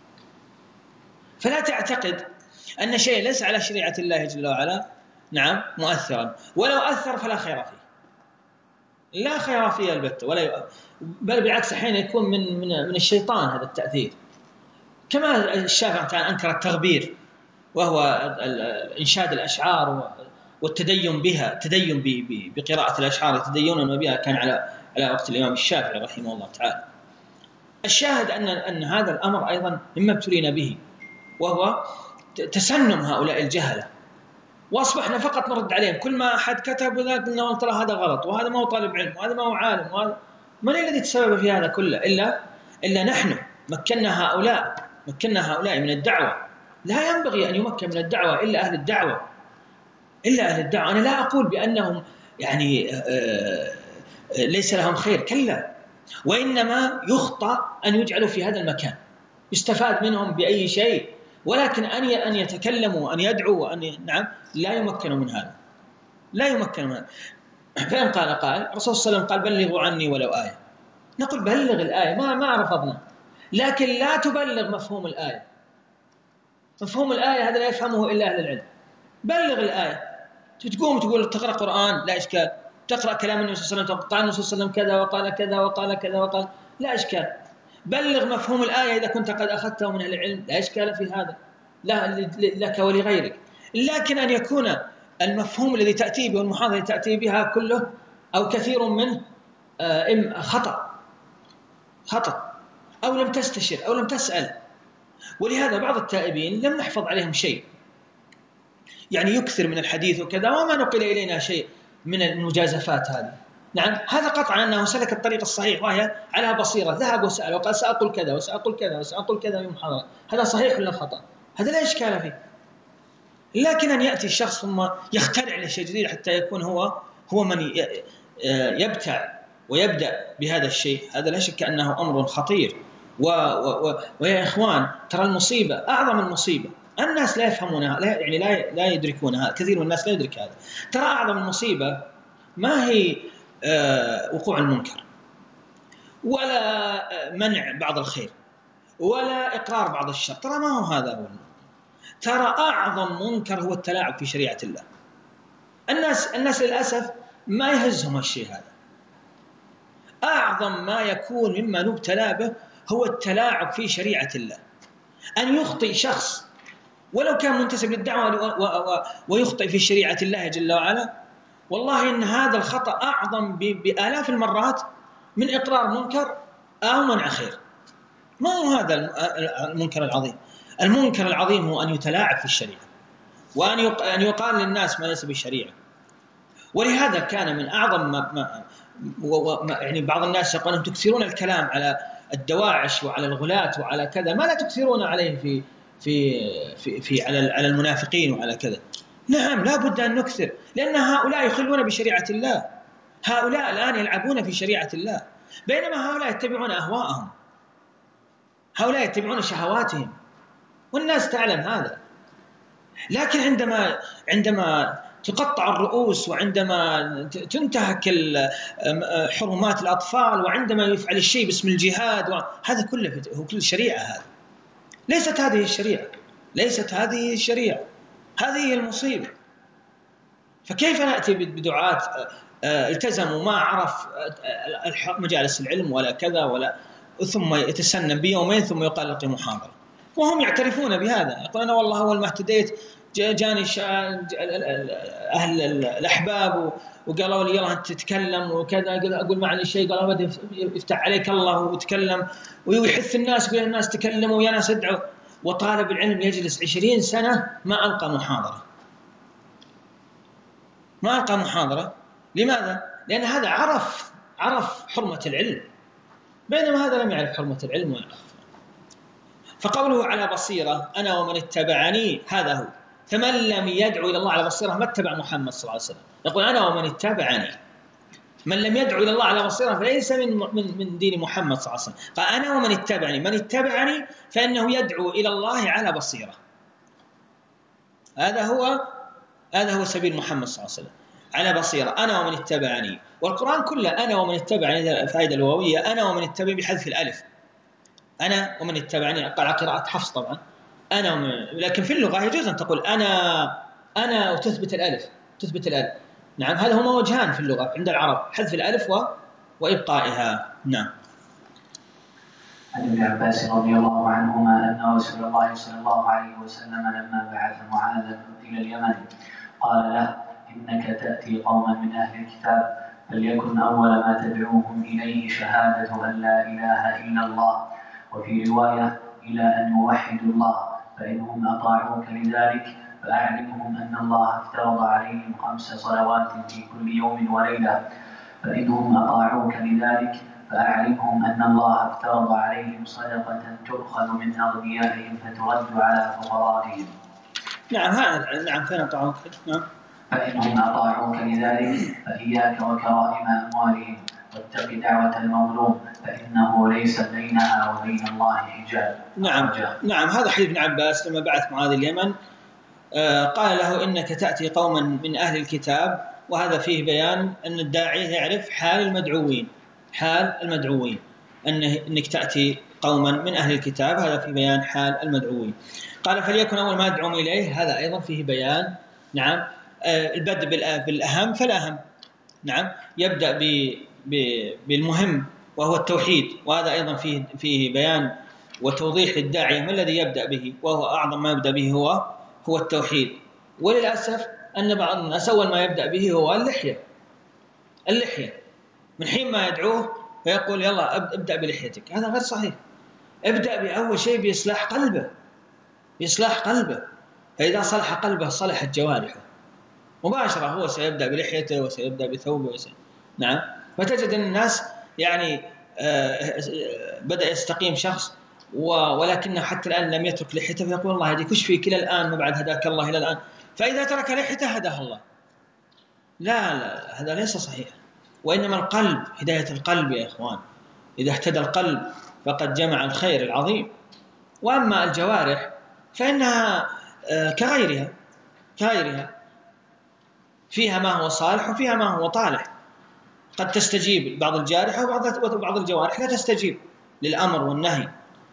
فلا تعتقد أن شيء ليس على شريعة الله جل وعلا، نعم، مؤثرا، ولو أثر فلا خير فيه. لا خير فيها البتة، ولا ي... بل بالعكس أحيانا يكون من من من الشيطان هذا التأثير. كما الشافعي تعالى أنكر التغبير، وهو إنشاد الأشعار والتدين بها، التدين بقراءة الأشعار يتدينون بها، كان على على وقت الإمام الشافعي رحمه الله تعالى. الشاهد أن أن هذا الأمر أيضا مما ابتلينا به، وهو تسنم هؤلاء الجهلة، وأصبحنا فقط نرد عليهم. كل ما أحد كتب وذاك قلنا ترى هذا غلط، وهذا ما هو طالب علم، وهذا ما هو عالم، وهذا من الذي تسبب في هذا كله إلا إلا نحن. مكنا هؤلاء مكنا هؤلاء من الدعوة. لا ينبغي أن يمكن من الدعوة إلا أهل الدعوة إلا أهل الدعوة. أنا لا أقول بأنهم يعني ليس لهم خير، كلا، وإنما يخطأ أن يجعلوا في هذا المكان يستفاد منهم بأي شيء، ولكن أن أن يتكلموا، أن يدعوا، أن نعم، لا يمكنوا من هذا، لا يمكنوا من هذا. فإن قال قال الرسول صلى الله عليه وسلم قال بلغوا عني ولو آية، نقول بلغ الآية، ما ما رفضنا، لكن لا تبلغ مفهوم الآية. مفهوم الآية هذا لا يفهمه إلا أهل العلم. بلغ الآية. تقوم تقول تقرأ قرآن لا إشكال، تقرأ كلام النبي صلى الله عليه وسلم، قال النبي صلى الله عليه وسلم كذا وقال كذا وقال كذا وقال، لا إشكال. بلغ مفهوم الآية إذا كنت قد أخذته من أهل العلم، لا إشكال في هذا، لا لك ولغيرك. لكن أن يكون المفهوم الذي تأتي به والمحاضرة التي تأتي بها كله أو كثير منه خطأ خطأ أو لم تستشر أو لم تسأل. ولهذا بعض التائبين لم نحفظ عليهم شيء، يعني يكثر من الحديث وكذا، وما نقل إلينا شيء من المجازفات هذه. نعم، هذا قطعا أنه سلك الطريق الصحيح، وهي على بصيرة، ذهب وسأل وقال سأقول كذا وسأقول كذا وسأقول كذا في محاضرة، هذا صحيح ولا خطأ؟ هذا لا إشكال فيه. لكن أن يأتي الشخص ثم يخترع له شيء جديد حتى يكون هو هو من يبتع ويبدأ بهذا الشيء، هذا لا شك أنه أمر خطير. و... و... ويا إخوان، ترى المصيبة أعظم المصيبة الناس لا يفهمونها، لا يعني لا لا يدركونها، كثير من الناس لا يدرك هذا. ترى أعظم المصيبة ما هي آه وقوع المنكر، ولا منع بعض الخير، ولا إقرار بعض الشر، ترى ما هو هذا هو. ترى أعظم منكر هو التلاعب في شريعة الله. الناس الناس للأسف ما يهزهم الشيء هذا. أعظم ما يكون مما نبتلى به هو التلاعب في شريعة الله. أن يخطئ شخص ولو كان منتسب للدعوة ويخطئ في شريعة الله جل وعلا، والله إن هذا الخطأ أعظم بآلاف المرات من إقرار منكر أو منع خير. ما هو هذا المنكر العظيم؟ المنكر العظيم هو أن يتلاعب في الشريعة، وأن يقال للناس ما ليس بالشريعة. ولهذا كان من أعظم ما, ما يعني بعض الناس يقولون تكثرون الكلام على الدواعش وعلى الغلاة وعلى كذا، ما لا تكثرون عليه في في في, في على على المنافقين وعلى كذا. نعم، لا بد أن نكثر، لأن هؤلاء يخلون بشريعة الله. هؤلاء الآن يلعبون في شريعة الله، بينما هؤلاء يتبعون أهواءهم، هؤلاء يتبعون شهواتهم، والناس تعلم هذا. لكن عندما عندما تقطع الرؤوس، وعندما تنتهك حرمات الأطفال، وعندما يفعل الشيء باسم الجهاد، هذا كله هو كل الشريعة. هذا ليست هذه الشريعة، ليست هذه الشريعة، هذه هي المصيبة. فكيف نأتي بدعاة التزموا ما عرف مجالس العلم ولا كذا ولا، ثم يتسنن بيومين ثم يقال لقي محاضرة، وهم يعترفون بهذا، يقول أنا والله أول ما اهتديت جاني أهل الأحباب وقالوا لي يلا أنت تتكلم وكذا، أقول ما عندي شيء، قالوا بدي يفتح عليك الله وتكلم، ويحث الناس، يقول الناس تكلموا ويا ناس ادعوا. وطالب العلم يجلس عشرين سنة ما ألقى محاضرة، ما ألقى محاضرة. لماذا؟ لأن هذا عرف عرف حرمة العلم، بينما هذا لم يعرف حرمة العلم ولا. فقوله على بصيرة أنا ومن اتبعني، هذا هو. فمن لم يدعو إلى الله على بصيرة ما اتبع محمد صلى الله عليه وسلم. يقول أنا ومن اتبعني، من لم يدعو إلى الله على بصيرة فليس من من من دين محمد صلى الله عليه وسلم. قال أنا ومن اتبعني، من اتبعني فإنه يدعو إلى الله على بصيرة. هذا هو هذا هو سبيل محمد صلى الله عليه وسلم، على بصيرة، أنا ومن اتبعني. والقرآن كله أنا ومن اتبعني، فائدة لغوية، أنا ومن اتبعني بحذف الألف، أنا ومن اتبعني. قال على قراءة حفص طبعا أنا ومن، لكن في اللغة يجوز أن تقول أنا أنا وتثبت الألف، تثبت الألف. نعم هذا هما وجهان في اللغة عند العرب، حذف الألف و... وإبقائها. نعم. عن ابن عباس رضي الله عنهما أن رسول الله صلى الله عليه وسلم لما بعث معاذا إلى اليمن قال له: إنك تأتي قوما من أهل الكتاب فليكن أول ما تدعوهم إليه شهادة أن لا إله إلا الله، وفي رواية إلى أن يوحدوا الله، فإنهم أطاعوك لذلك فأعلمهم أن الله افترض عليهم خمس صلوات في كل يوم وليلة، فإنهم أطاعوك لذلك فأعلمهم أن الله افترض عليهم صدقة تؤخذ من أغنيائهم فترد على فقرائهم. نعم هذا نعم فين أطاعوك؟ نعم. فإنهم أطاعوك لذلك فإياك وكرائم أموالهم واتق دعوة المظلوم فإنه ليس بينها وبين الله حجاب. نعم نعم هذا حديث ابن عباس لما بعث معاذ اليمن آه قال له: إنك تأتي قوما من أهل الكتاب، وهذا فيه بيان أن الداعية يعرف حال المدعوين، حال المدعوين أنه إنك تأتي قوما من أهل الكتاب، هذا فيه بيان حال المدعوين. قال: فليكن أول ما يدعون إليه، هذا أيضا فيه بيان نعم آه البدء بالأهم فالأهم. نعم يبدأ بالمهم وهو التوحيد، وهذا أيضا فيه فيه بيان وتوضيح للداعية ما الذي يبدأ به، وهو أعظم ما يبدأ به هو هو التوحيد. وللأسف أن بعض الناس أول ما يبدأ به هو اللحية اللحية من حين ما يدعوه فيقول: يلا ابدأ بلحيتك. هذا غير صحيح. ابدأ بأول شيء بإصلاح قلبه بإصلاح قلبه فإذا صلح قلبه صلحت جوارحه مباشرة، هو سيبدأ بلحيته وسيبدأ بثوبه وسيبدأ. نعم. فتجد أن الناس يعني آه بدأ يستقيم شخص ولكنه حتى الآن لم يترك لحيته، فيقول: الله هديك وش فيك إلى الآن، ما بعد هداك الله إلى الآن. فإذا ترك لحيته هداه الله. لا لا هذا ليس صحيح. وإنما القلب، هداية القلب يا إخوان، إذا اهتدى القلب فقد جمع الخير العظيم. وأما الجوارح فإنها آه كغيرها كغيرها فيها ما هو صالح وفيها ما هو طالح. قد تستجيب بعض الجارحة وبعض الجوارح لا تستجيب للأمر والنهي.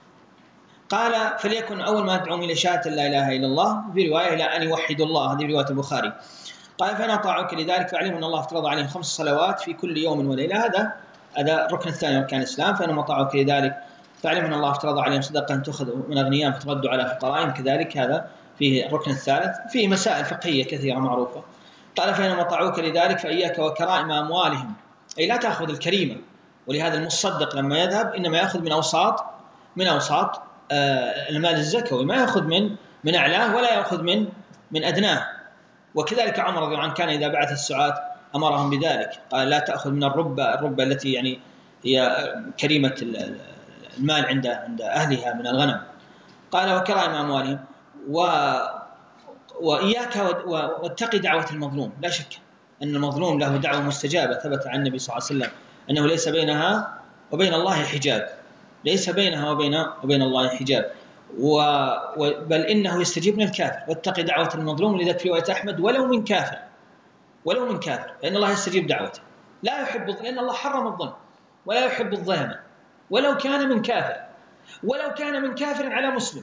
قال: فليكن أول ما تدعون إلى شهادة لا إله إلا الله، في رواية إلى أن يوحدوا الله، هذه رواية البخاري. قال: فإن أطاعوك لذلك فاعلموا أن الله افترض عليهم خمس صلوات في كل يوم وليلة. هذا هذا الركن الثاني من أركان الإسلام. فإنهم أطاعوك لذلك فاعلموا أن الله افترض عليهم صدقة تؤخذ من أغنيائهم فترد على فقرائهم، كذلك هذا فيه الركن الثالث، فيه مسائل فقهية كثيرة معروفة. قال: فإنهم أطاعوك لذلك فإياك وكرائم أموالهم، أي لا تأخذ الكريمة. ولهذا المصدق لما يذهب إنما يأخذ من أوساط من أوساط آه المال الزكوي، ما يأخذ من من أعلاه ولا يأخذ من من أدناه. وكذلك عمر رضي الله عنه كان إذا بعث السعاة أمرهم بذلك، قال: لا تأخذ من الربة الربة التي يعني هي كريمة المال عند عند أهلها من الغنم. قال: وكرائم أموالهم و وإياك واتقي دعوة المظلوم. لا شك أن المظلوم له دعوة مستجابة، ثبت عن النبي صلى الله عليه وسلم أنه ليس بينها وبين الله حجاب، ليس بينها وبين وبين الله حجاب، و... بل إنه يستجيب من الكافر. واتقي دعوة المظلوم، لذلك في رواية أحمد: ولو من كافر ولو من كافر فإن الله يستجيب دعوته. لا يحب، لأن الله حرم الظلم ولا يحب الظلم، ولو كان من كافر، ولو كان من كافر على مسلم،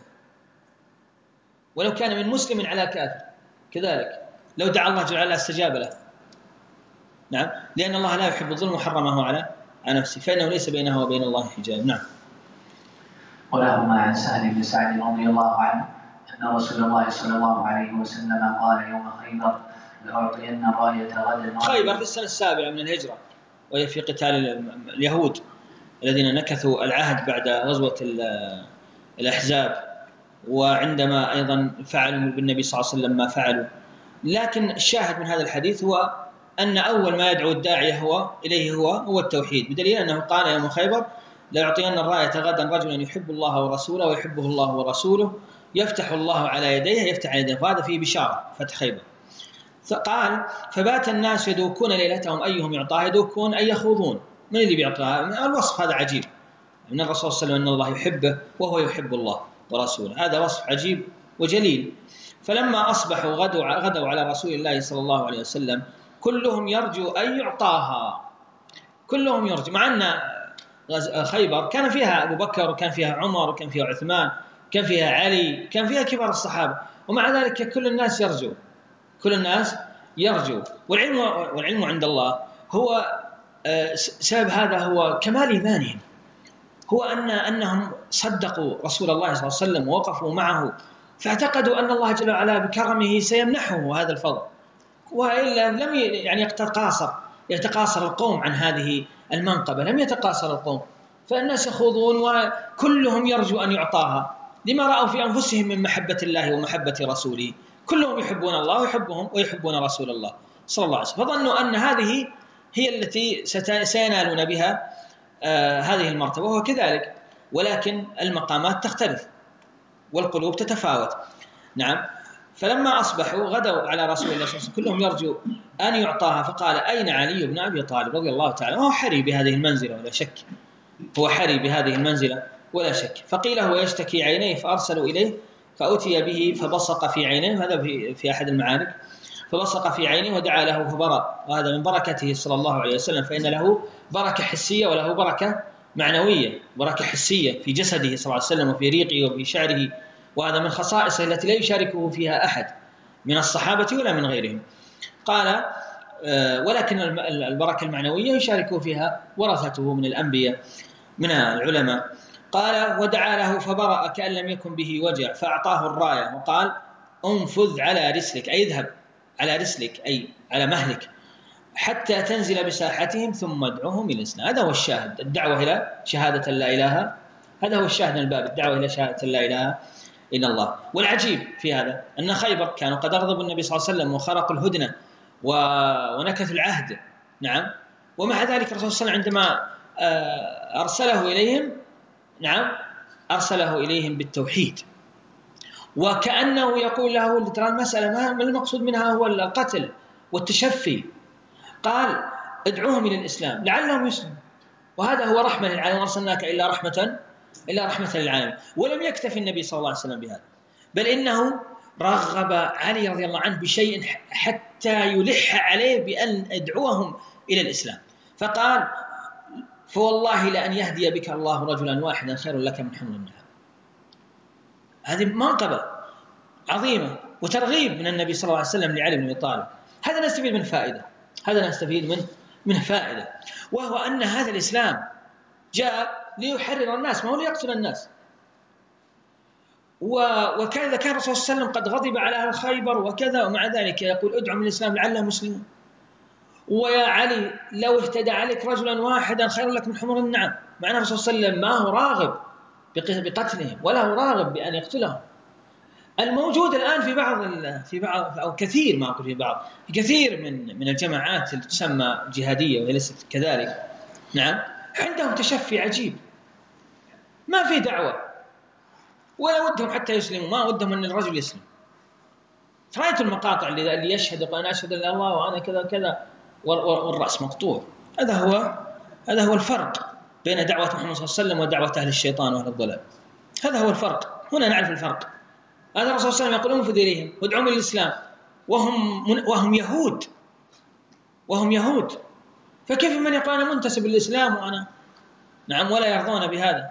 ولو كان من مسلم على كافر كذلك، لو دعا الله جل وعلا استجاب له. نعم، لأن الله لا يحب الظلم وحرمه على نفسه، فإنه ليس بينه وبين الله حجاب. نعم. ولهما عن سهل بن سعد رضي الله عنه أن رسول الله صلى الله عليه وسلم قال يوم خيبر: لأعطين الراية غدا. خيبر في السنة السابعة من الهجرة، وهي في قتال اليهود الذين نكثوا العهد بعد غزوة الأحزاب، وعندما أيضا فعلوا بالنبي صلى الله عليه وسلم ما فعلوا. لكن الشاهد من هذا الحديث هو أن أول ما يدعو الداعية هو إليه هو هو التوحيد، بدليل أنه قال يوم خيبر: لأعطين الراية غدا رجلا يحب الله ورسوله ويحبه الله ورسوله يفتح الله على يديه يفتح يديه. وهذا فيه بشارة فتح خيبر. قال: فبات الناس يدوكون ليلتهم أيهم يعطاها، يدوكون أي يخوضون. من اللي بيعطاها؟ الوصف هذا عجيب من الرسول صلى الله عليه وسلم، أن الله يحبه وهو يحب الله ورسوله، هذا وصف عجيب وجليل. فلما أصبحوا غدوا, غدوا على رسول الله صلى الله عليه وسلم كلهم يرجو أن يعطاها، كلهم يرجو، مع أن خيبر كان فيها أبو بكر وكان فيها عمر وكان فيها عثمان كان فيها علي كان فيها كبار الصحابة، ومع ذلك كل الناس يرجو كل الناس يرجو. والعلم والعلم عند الله هو سبب هذا هو كمال إيمانهم، هو أن أنهم صدقوا رسول الله صلى الله عليه وسلم ووقفوا معه، فاعتقدوا أن الله جل وعلا بكرمه سيمنحه هذا الفضل، وإلا لم يعني يتقاصر يتقاصر القوم عن هذه المنقبة، لم يتقاصر القوم، فالناس يخوضون وكلهم يرجو أن يعطاها لما رأوا في أنفسهم من محبة الله ومحبة رسوله، كلهم يحبون الله ويحبهم ويحبون رسول الله صلى الله عليه وسلم، فظنوا أن هذه هي التي سينالون بها آه هذه المرتبة، وهو كذلك، ولكن المقامات تختلف والقلوب تتفاوت. نعم. فلما أصبحوا غدوا على رسول الله صلى الله عليه وسلم كلهم يرجو أن يعطاها، فقال أين علي بن أبي طالب رضي الله تعالى، وهو حري بهذه المنزلة ولا شك، هو حري بهذه المنزلة ولا شك. فقيل هو يشتكي عينيه، فأرسلوا إليه فأتي به فبصق في عينيه، هذا في أحد المعارك، فبصق في عينيه ودعا له فبرأ، وهذا من بركته صلى الله عليه وسلم، فإن له بركة حسية وله بركة معنوية، بركة حسية في جسده صلى الله عليه وسلم وفي ريقه وفي شعره، وهذا من خصائصه التي لا يشاركه فيها أحد من الصحابة ولا من غيرهم. قال ولكن البركة المعنوية يشاركه فيها ورثته من الأنبياء من العلماء. قال ودعا له فبرأ كأن لم يكن به وجع، فأعطاه الراية وقال انفذ على رسلك، أي اذهب على رسلك أي على مهلك حتى تنزل بساحتهم ثم ادعوهم إلى الإسلام. هذا هو الشاهد، الدعوة إلى شهادة لا إله، هذا هو الشاهد من الباب، الدعوة إلى شهادة لا إله إلا الله. والعجيب في هذا أن خيبر كانوا قد أغضبوا النبي صلى الله عليه وسلم وخرقوا الهدنة ونكثوا العهد. نعم. ومع ذلك الرسول صلى الله عليه وسلم عندما أرسله إليهم، نعم، أرسله إليهم بالتوحيد، وكأنه يقول له ترى المسألة ما المقصود منها هو القتل والتشفي، قال ادعوهم إلى الإسلام لعلهم يسلمون، وهذا هو رحمة للعالمين، أرسلناك إلا رحمة إلا رحمة للعالمين. ولم يكتفي النبي صلى الله عليه وسلم بهذا، بل إنه رغب علي رضي الله عنه بشيء حتى يلح عليه بأن ادعوهم إلى الإسلام، فقال فوالله لأن يهدي بك الله رجلا واحدا خير لك من حمر النعم. هذه منقبة عظيمة وترغيب من النبي صلى الله عليه وسلم لعلي بن أبي طالب. هذا نستفيد من فائدة، هذا نستفيد من من فائدة، وهو أن هذا الإسلام جاء ليحرر الناس، ما هو ليقتل الناس. وكان إذا كان الرسول صلى الله عليه وسلم قد غضب على أهل خيبر وكذا، ومع ذلك يقول ادعوا من الإسلام لعلهم مسلمون، ويا علي لو اهتدى عليك رجلا واحدا خير لك من حمر النعم، معنى الرسول صلى الله عليه وسلم ما هو راغب بقتلهم ولا هو راغب بأن يقتلهم. الموجود الآن في بعض في بعض أو كثير، ما أقول في بعض، في كثير من من الجماعات اللي تسمى جهادية وهي ليست كذلك، نعم، عندهم تشفي عجيب، ما في دعوة ولا ودهم حتى يسلموا، ما ودهم أن الرجل يسلم. رأيت المقاطع اللي يشهد أنا أشهد أن لا إله إلا الله وأنا كذا كذا والرأس مقطوع. هذا هو هذا هو الفرق بين دعوة محمد صلى الله عليه وسلم ودعوة أهل الشيطان وأهل الضلال. هذا هو الفرق، هنا نعرف الفرق. هذا الرسول صلى الله عليه وسلم يقول انفذ إليهم وادعوهم إلى الإسلام، وهم وهم يهود وهم يهود فكيف من يقول أنا منتسب للإسلام وأنا نعم ولا يرضون بهذا؟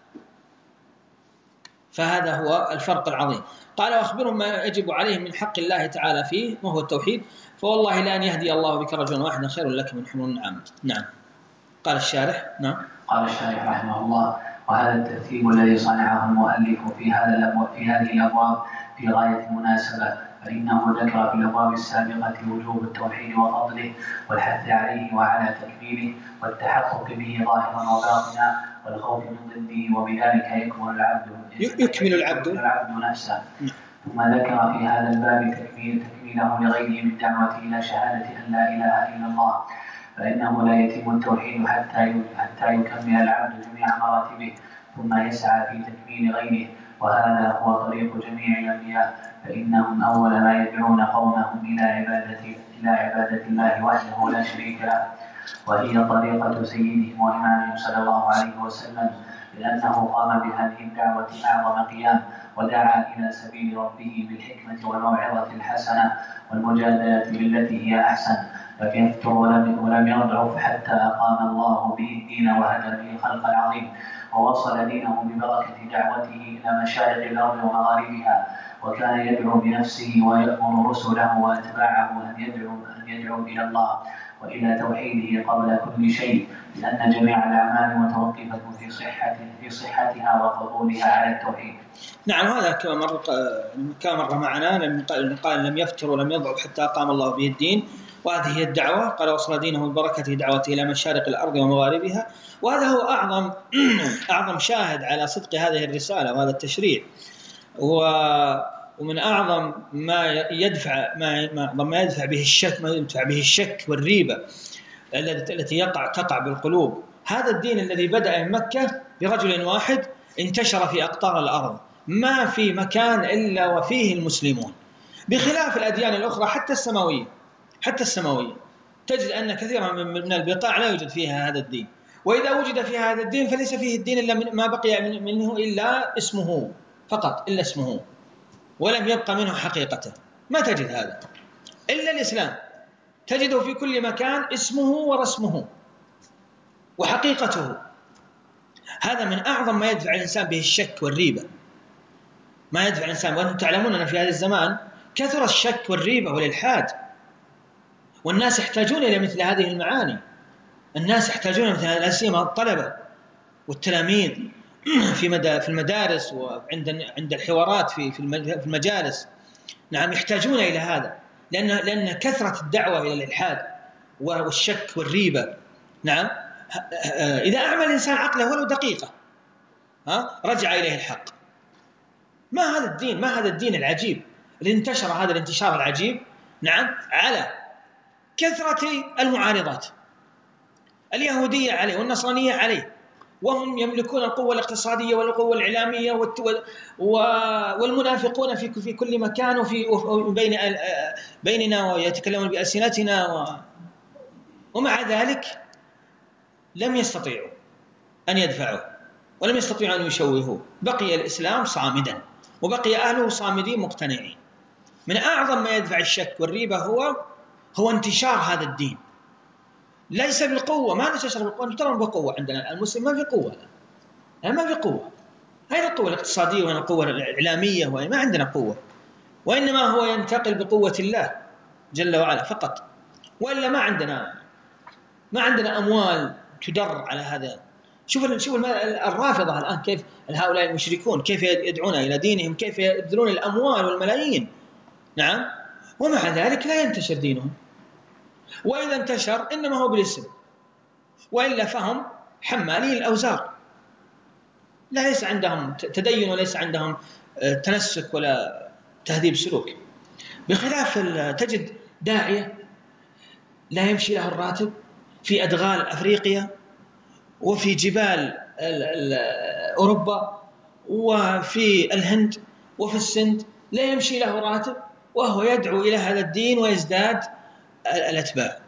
فهذا هو الفرق العظيم. قال واخبرهم ما يجب عليهم من حق الله تعالى فيه وهو التوحيد، فوالله لأن يهدي الله بك رجلا واحدا خير لك من حمر النعم. نعم. قال الشارح. نعم. قال الشارح رحمه الله وهذا الترتيب الذي صنعه المؤلف في هذا الأبواب في هذه الأبواب في غاية المناسبة، فإنه ذكر في الأبواب السابقة وجوب التوحيد وفضله والحث عليه وعلى تكميله والتحقق به ظاهرا وباطنا والخوف من ضده، وبذلك يكمل العبد يكمل العبد, العبد نفسه. ثم ذكر في هذا الباب تكميل تكميله لغيره بالدعوة إلى شهادة أن لا إله إلا الله، فإنه لا يتم التوحيد حتى حتى يكمل العبد جميع مراتبه ثم يسعى في تكميل غيره، وهذا هو طريق جميع الأنبياء، فإنهم أول ما يدعون قومهم إلى عبادة إلى عبادة الله وحده لا شريك له، وهي طريقة سيدهم وإمامهم صلى الله عليه وسلم، لأنه قام بهذه الدعوة أعظم قيام، ودعا إلى سبيل ربه بالحكمة والموعظة الحسنة والمجادلة بالتي هي أحسن، لم يفتر ولم يرضعف حتى أقام الله به الدين وهدى به الخلق العظيم، ووصل دينه ببركة دعوته إلى مشارق الأرض ومغاربها، وكان يدعو بنفسه ويأمر رسله وأتباعه أن يدعو, أن يدعو إلى الله وإلى توحيده قبل كل شيء، لأن جميع الأعمال متوقفة في صحة في صحتها وقبولها على التوحيد. نعم، هذا كما مر كما مر معنا لم قال لم يفتر ولم يضعف حتى أقام الله به الدين، وهذه هي الدعوة. قال وصل دينه ببركة دعوته إلى مشارق الأرض ومغاربها، وهذا هو أعظم أعظم شاهد على صدق هذه الرسالة وهذا التشريع. ومن أعظم ما يدفع ما ما يدفع به الشك ما يدفع به الشك والريبة التي يقع تقع بالقلوب هذا الدين الذي بدأ من مكة برجل واحد انتشر في أقطار الأرض، ما في مكان إلا وفيه المسلمون، بخلاف الأديان الأخرى حتى السماوية حتى السماوية تجد أن كثيرا من البقاع لا يوجد فيها هذا الدين، وإذا وجد فيها هذا الدين فليس فيه الدين إلا ما بقي منه إلا اسمه فقط، إلا اسمه، ولم يبقى منه حقيقته. ما تجد هذا إلا الإسلام، تجده في كل مكان اسمه ورسمه وحقيقته. هذا من أعظم ما يدفع الإنسان به الشك والريبة، ما يدفع الإنسان. وأنتم تعلمون أن في هذا الزمان كثر الشك والريبة والإلحاد، والناس يحتاجون إلى مثل هذه المعاني، الناس يحتاجون مثل هذه، لا سيما الطلبة والتلاميذ في مدى في المدارس وعند عند الحوارات في في المجالس. نعم، يحتاجون إلى هذا، لأن لأن كثرة الدعوة إلى الإلحاد والشك والريبة. نعم، إذا أعمل الإنسان عقله ولو دقيقة ها رجع إليه الحق. ما هذا الدين ما هذا الدين العجيب اللي انتشر هذا الانتشار العجيب، نعم، على كثرة المعارضات. اليهودية عليه والنصرانية عليه، وهم يملكون القوة الاقتصادية والقوة الإعلامية، والمنافقون في في كل مكان وفي بين بيننا ويتكلمون بألسنتنا، ومع ذلك لم يستطيعوا أن يدفعوا ولم يستطيعوا أن يشوهوا. بقي الإسلام صامدا وبقي أهله صامدين مقتنعين. من أعظم ما يدفع الشك والريبة هو هو انتشار هذا الدين، ليس بالقوة، ما ننتشر بالقوة، نترى بقوة عندنا المسلم ما في قوة، ما في قوة. أين القوة الاقتصادية وأين القوة الإعلامية؟ وأين ما عندنا قوة، وإنما هو ينتقل بقوة الله جل وعلا فقط، وإلا ما عندنا ما عندنا أموال تدر على هذا. شوف شوف الرافضة الآن كيف هؤلاء المشركون كيف يدعون إلى دينهم، كيف يبذلون الأموال والملايين. نعم، ومع ذلك لا ينتشر دينهم، وإذا انتشر إنما هو بالاسم، وإلا فهم حمالي الأوزار، لا ليس عندهم تدين وليس عندهم تنسك ولا تهذيب سلوك. بخلاف تجد داعية لا يمشي له الراتب في أدغال أفريقيا وفي جبال أوروبا وفي الهند وفي السند، لا يمشي له راتب وهو يدعو إلى هذا الدين ويزداد الأتباع.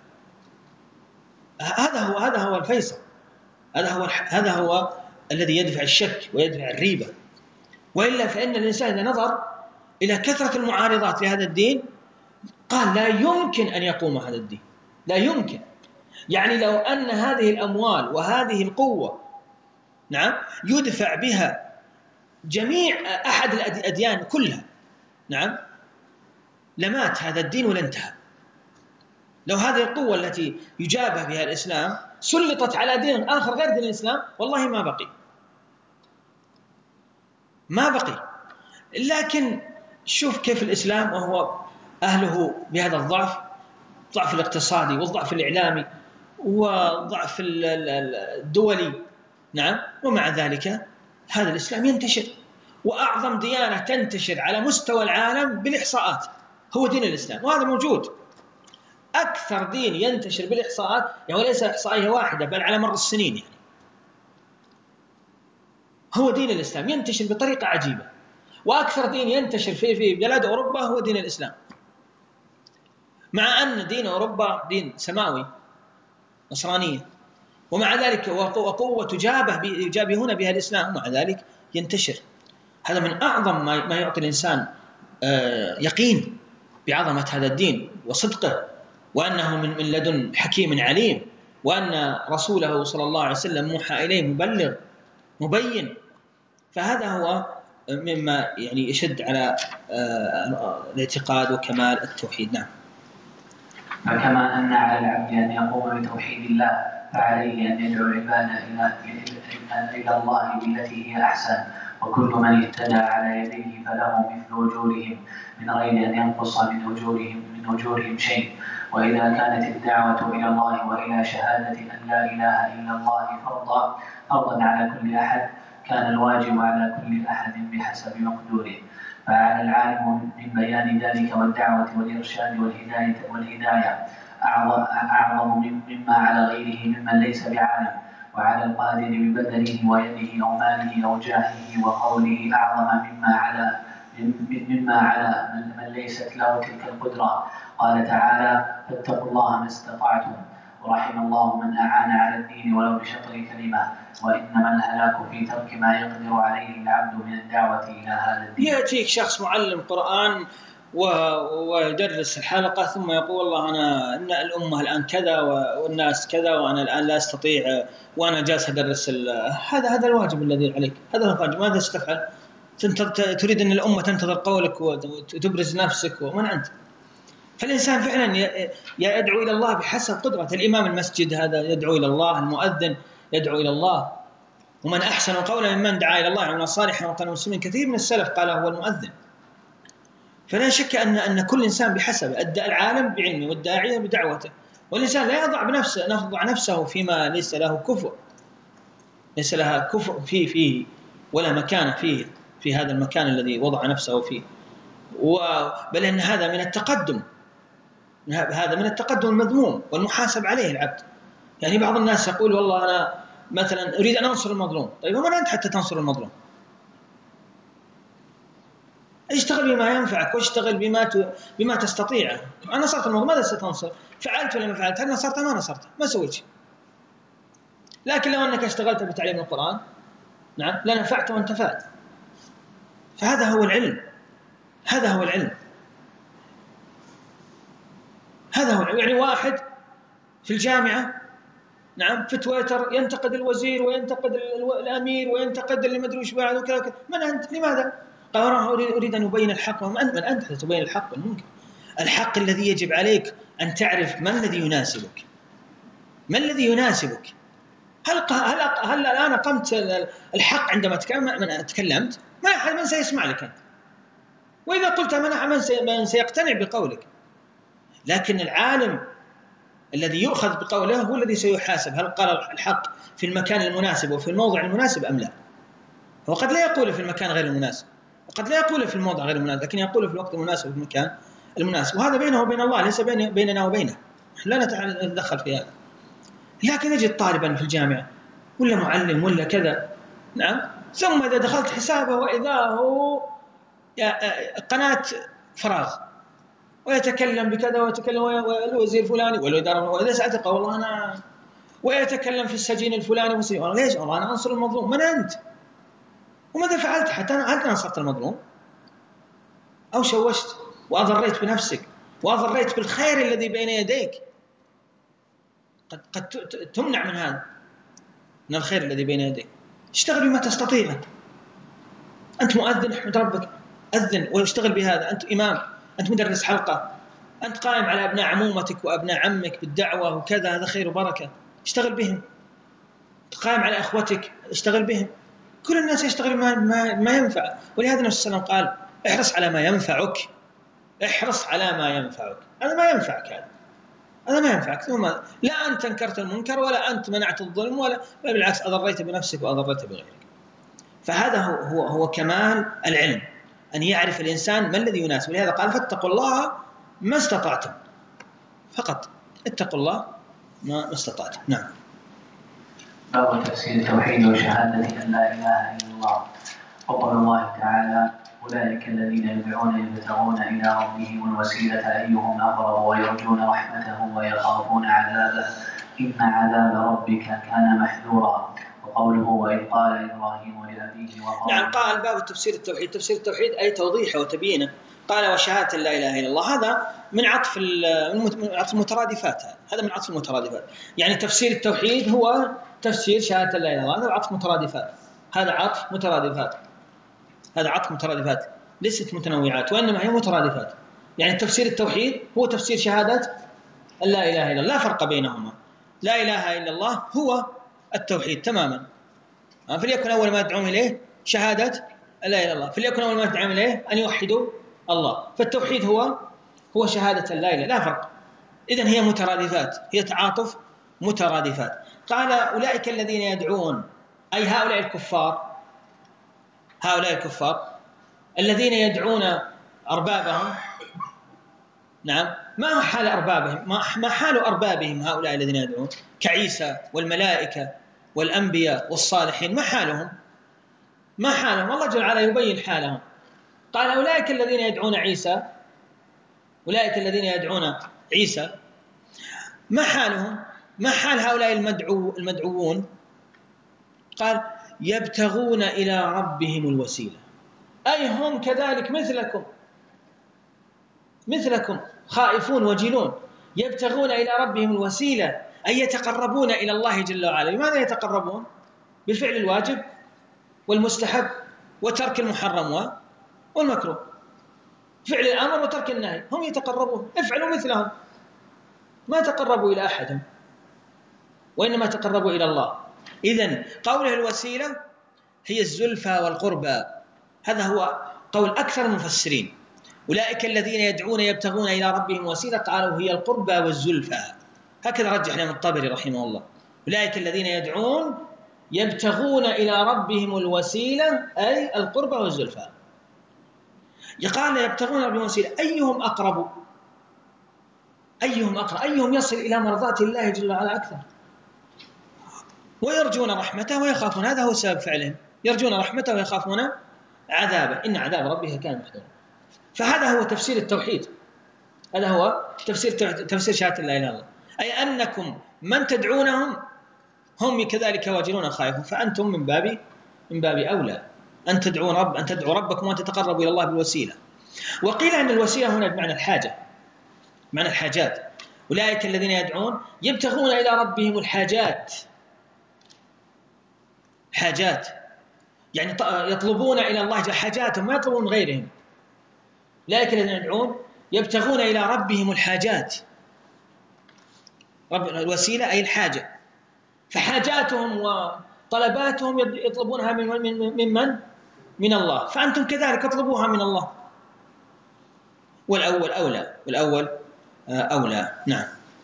هذا هو هذا هو الفيصل، هذا هو هذا هو الذي يدفع الشك ويدفع الريبة. وإلا فإن الإنسان إذا نظر إلى كثرة المعارضات لهذا الدين قال لا يمكن أن يقوم هذا الدين، لا يمكن. يعني لو أن هذه الأموال وهذه القوة، نعم، يدفع بها جميع أحد الأديان كلها، نعم، لمات هذا الدين ولانتهى. لو هذه القوة التي يجابه بها الإسلام سلطت على دين آخر غير دين الإسلام والله ما بقي ما بقي. لكن شوف كيف الإسلام وهو أهله بهذا الضعف، الضعف الاقتصادي والضعف الإعلامي والضعف الدولي، نعم، ومع ذلك هذا الإسلام ينتشر. وأعظم ديانة تنتشر على مستوى العالم بالإحصاءات هو دين الإسلام، وهذا موجود. أكثر دين ينتشر بالإحصاءات يعني وليس إحصائية واحدة بل على مر السنين، يعني هو دين الإسلام ينتشر بطريقة عجيبة. وأكثر دين ينتشر في في بلاد أوروبا هو دين الإسلام، مع أن دين أوروبا دين سماوي نصرانية، ومع ذلك وقوة يجابهون بها الإسلام، ومع ذلك ينتشر. هذا من أعظم ما يعطي الإنسان يقين بعظمة هذا الدين وصدقه، وأنه من لدن حكيم عليم، وأن رسوله صلى الله عليه وسلم موحى إليه مبلغ مبين. فهذا هو مما يعني يشد على الاعتقاد وكمال التوحيد. نعم. فكما أن على العبد أن يقوم بتوحيد الله، فعليه أن يدعو العباد إلى الله بالتي هي أحسن، وكل من اهتدى على يديه فله مثل أجورهم من غير أن ينقص من أجورهم من أجورهم شيء. وإذا كانت الدعوة إلى الله وإلى شهادة أن لا إله إلا الله فرضا فرضا على كل أحد، كان الواجب على كل أحد بحسب مقدوره. فعلى العالم من بيان ذلك والدعوة والإرشاد والهداية, والهداية أعظم, أعظم مما على غيره ممن ليس بعالم. وعلى القادر ببدنه ويده أو ماله أو جاهه وقوله أعظم مما على مما على من ليست له تلك القدرة. قال تعالى: فاتقوا الله ما استطعتم، ورحم الله من أعان على الدين ولو بشطر كلمة، وإنما الهلاك في ترك ما يقدر عليه العبد من الدعوة إلى هذا الدين. يأتيك شخص معلم قرآن ويدرس الحلقة ثم يقول: والله أنا إن الأمة الآن كذا والناس كذا وأنا الآن لا أستطيع وأنا جالس أدرس. هذا هذا الواجب الذي عليك، هذا الواجب. ماذا ستفعل؟ تريد أن الأمة تنتظر قولك وتبرز نفسك، ومن أنت؟ فالإنسان فعلا يدعو إلى الله بحسب قدرة. الإمام المسجد هذا يدعو إلى الله، المؤذن يدعو إلى الله. ومن أحسن قولا ممن دعا إلى الله وعمل صالحا وقال المسلمين. كثير من السلف قال هو المؤذن. فلا شك أن أن كل إنسان بحسب. العالم بعلمه والداعية بدعوته، والإنسان لا يضع بنفسه يضع نفسه فيما ليس له كفء ليس لها كفء فيه فيه ولا مكان فيه في هذا المكان الذي وضع نفسه فيه. بل أن هذا من التقدم هذا من التقدم المذموم والمحاسب عليه العبد. يعني بعض الناس يقول: والله أنا مثلا أريد أن أنصر المظلوم. طيب ومن أنت حتى تنصر المظلوم؟ اشتغل بما ينفعك واشتغل بما بما تستطيع. أنا نصرت المظلوم، ماذا ستنصر؟ فعلت ولا ما فعلت؟ هل نصرت ما نصرت؟ ما سويت شيء. لكن لو أنك اشتغلت بتعليم القرآن، نعم، لنفعت وانتفعت. فهذا هو العلم هذا هو العلم هذا هو العلم. يعني واحد في الجامعة، نعم، في تويتر ينتقد الوزير وينتقد الأمير وينتقد اللي ما أدري وش بعد وكذا وكذا. من أنت؟ لماذا؟ قال: أريد أن أبين الحق. ومن أنت؟ من أنت تبين الحق والمنكر؟ الحق الذي يجب عليك أن تعرف ما الذي يناسبك ما الذي يناسبك هل هل هل الآن قمت الحق عندما تكلمت؟ ما أحد من سيسمع لك أنت، وإذا قلت من سيقتنع بقولك. لكن العالم الذي يؤخذ بقوله هو الذي سيحاسب، هل قال الحق في المكان المناسب وفي الموضع المناسب أم لا. وقد لا يقول في المكان غير المناسب، وقد لا يقول في الموضع غير المناسب، لكن يقول في الوقت المناسب وفي المكان المناسب. وهذا بينه وبين الله، ليس بيننا وبينه، لا نتدخل في هذا. لكن نجد طالبا في الجامعة ولا معلم ولا كذا، نعم، ثم إذا دخلت حسابه وإذا هو قناة فراغ ويتكلم بكذا ويتكلم والوزير الفلاني والإدارة، وإذا سألت والله أنا، ويتكلم في السجين الفلاني والسجين. والله ليش؟ والله أنا أنصر المظلوم. من أنت؟ وماذا فعلت حتى هل نصرت المظلوم أو شوشت وأضريت بنفسك وأضريت بالخير الذي بين يديك؟ قد قد تمنع من هذا، من الخير الذي بين يديك. اشتغل بما تستطيع. أنت مؤذن، احمد ربك، أذن واشتغل بهذا. أنت إمام، أنت مدرس حلقة، أنت قائم على أبناء عمومتك وأبناء عمك بالدعوة وكذا، هذا خير وبركة، اشتغل بهم. قائم على أخوتك، اشتغل بهم. كل الناس يشتغل ما, ما, ما ينفع. ولهذا النبي صلى الله عليه وسلم قال: احرص على ما ينفعك احرص على ما ينفعك هذا ما ينفعك هذا هذا ما ينفعك. ثم لا أنت انكرت المنكر ولا أنت منعت الظلم، ولا بالعكس أضريت بنفسك وأضريت بغيرك. فهذا هو, هو, هو كمال العلم، أن يعرف الإنسان ما الذي يناسب. ولهذا قال: فاتقوا الله ما استطعتم. فقط اتقوا الله ما استطعتم. نعم. باب تفسير التوحيد وشهادة أن لا إله إلا الله. وقال الله تعالى: أولئك الذين يدعون يبتغون إلى ربهم الوسيلة أيهم أقرب ويرجون رحمته ويخافون عذابه إن عذاب ربك كان محذورا. وقوله وإذ قال إبراهيم لأبيه وقومه. نعم، قال باب تفسير التوحيد. تفسير التوحيد أي توضيحه وتبيينه. قال وشهادة لا إله إلا الله، هذا من عطف من عطف المترادفات، هذا من عطف المترادفات. يعني تفسير التوحيد هو تفسير شهادة لا إله إلا الله، هذا عطف مترادفات، هذا عطف مترادفات، هذا عطف مترادفات ليست متنوعات، وإنما هي مترادفات. يعني تفسير التوحيد هو تفسير شهادة لا إله إلا الله، لا فرق بينهما. لا إله إلا الله هو التوحيد تماما، فليكن أول ما يدعون إليه شهادة لا إله إلا الله، فليكن أول ما يدعون إليه أن يوحدوا الله. فالتوحيد هو هو شهادة لا إله، لا فرق. إذن هي مترادفات، هي تعاطف مترادفات. قال أولئك الذين يدعون، أي هؤلاء الكفار، هؤلاء الكفار الذين يدعون أربابهم. نعم، ما حال أربابهم، ما حال أربابهم هؤلاء الذين يدعون كعيسى والملائكة والأنبياء والصالحين، ما حالهم؟ ما حالهم؟ الله جل وعلا يبين حالهم. قال أولئك الذين يدعون عيسى، أولئك الذين يدعون عيسى ما حالهم؟ ما حال هؤلاء المدعو المدعوون؟ قال يبتغون إلى ربهم الوسيلة، أي هم كذلك مثلكم، مثلكم خائفون وجلون، يبتغون إلى ربهم الوسيلة، أي يتقربون إلى الله جل وعلا. لماذا يتقربون؟ بفعل الواجب والمستحب وترك المحرم والمكروه، فعل الأمر وترك النهي، هم يتقربون، افعلوا مثلهم. ما تقربوا إلى أحد، وإنما تقربوا إلى الله. إذن قوله الوسيلة هي الزلفى والقربى، هذا هو قول أكثر المفسرين. أولئك الذين يدعون يبتغون إلى ربهم وسيلة، قالوا هي القربى والزلفى، هكذا رجح الإمام الطبري رحمه الله. أولئك الذين يدعون يبتغون إلى ربهم الوسيلة أي القربى والزلفى. يقال يبتغون ربهم الوسيلة، أيهم أقرب؟ أيهم أقرب؟ أيهم يصل إلى مرضات الله جل وعلا أكثر؟ ويرجون رحمته ويخافون، هذا هو سبب فعلهم، يرجون رحمته ويخافون عذابه، إن عذاب ربك كان محذورا. فهذا هو تفسير التوحيد، هذا هو تفسير تفسير شهادة لا إله إلا الله، أي أنكم من تدعونهم هم كذلك واجلون خائفون، فأنتم من باب من باب أولى أن تدعون رب أن تدعوا ربكم وأن تتقربوا إلى الله بالوسيلة. وقيل أن الوسيلة هنا بمعنى الحاجة، بمعنى الحاجات. أولئك الذين يدعون يبتغون إلى ربهم الحاجات، حاجات يعني يطلبون إلى الله حاجاتهم، ما يطلبون غيرهم. أولئك الذين يدعون يبتغون إلى ربهم الحاجات، رب الوسيلة أي الحاجة، فحاجاتهم وطلباتهم يطلبونها من من من من الله، فأنتم كذلك اطلبوها من الله. والأول أولى، والأول أولى. نعم.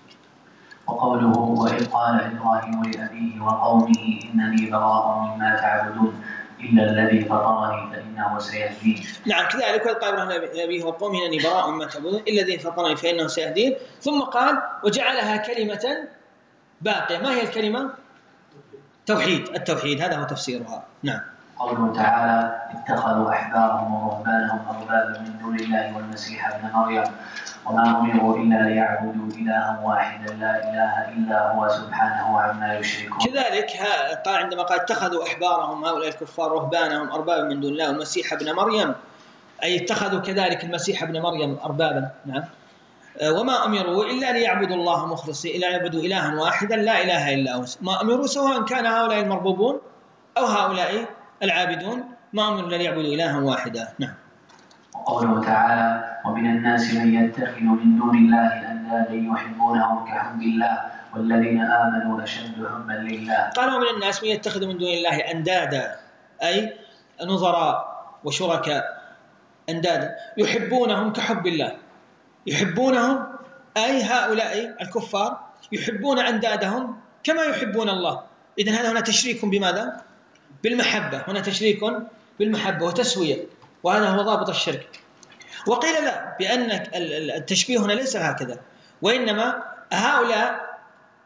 وقوله وإذ قال إبراهيم لأبيه وقومه إنني براء مما تعبدون إلا الذي فطرني فإنه سيهدين. نعم كذلك قال إبراهيم لأبيه وقومه إنني براء مما تعبدون إلا الذي فطرني فإنه سيهدين. ثم قال وجعلها كلمة باقية. ما هي الكلمة؟ توحيد، التوحيد، هذا هو تفسيرها. نعم. قوله تعالى اتخذوا أحبارهم ورهبانهم أربابا من دون الله والمسيح ابن مريم وما أمروا إلا ليعبدوا إلها واحدا لا إله إلا هو سبحانه عما يشركون. كذلك قال عندما قال اتخذوا أحبارهم هؤلاء الكفار رهبانهم أربابا من دون الله والمسيح ابن مريم، أي اتخذوا كذلك المسيح ابن مريم أربابا. نعم. وما أمروا إلا ليعبدوا الله مخلصين، إلا يعبدوا إلها واحدا لا إله إلا هو. ما أمروا سواء كان هؤلاء المربوبون أو هؤلاء العابدون، ما أمروا إلا ليعبدوا إلها واحدا. نعم. وقوله تعالى ومن الناس من يتخذ من دون الله أندادا يحبونهم كحب الله والذين آمنوا أشد حبا لله. قال ومن الناس من يتخذ من دون الله أندادا أي نظراء وشركاء، أندادا يحبونهم كحب الله، يحبونهم أي هؤلاء الكفار يحبون أندادهم كما يحبون الله. إذن هذا هنا تشريك بماذا؟ بالمحبة، هنا تشريك بالمحبة وتسوية، وهذا هو ضابط الشرك. وقيل لا، بأن التشبيه هنا ليس هكذا، وإنما هؤلاء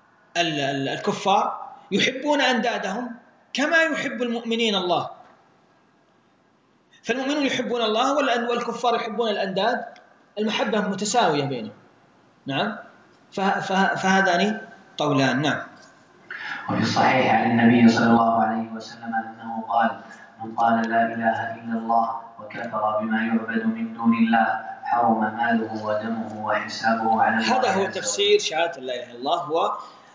الكفار يحبون أندادهم كما يحب المؤمنين الله، فالمؤمنون يحبون الله والكفار يحبون الأنداد، المحبة متساوية بينهم. نعم. فهذان قولان. نعم. وفي الصحيح عن النبي صلى الله عليه وسلم أنه قال: من قال لا إله إلا الله وكفر بما يعبد من دون الله حرم ماله ودمه وحسابه على الله. هذا هو تفسير شهادة لا إله إلا الله، هو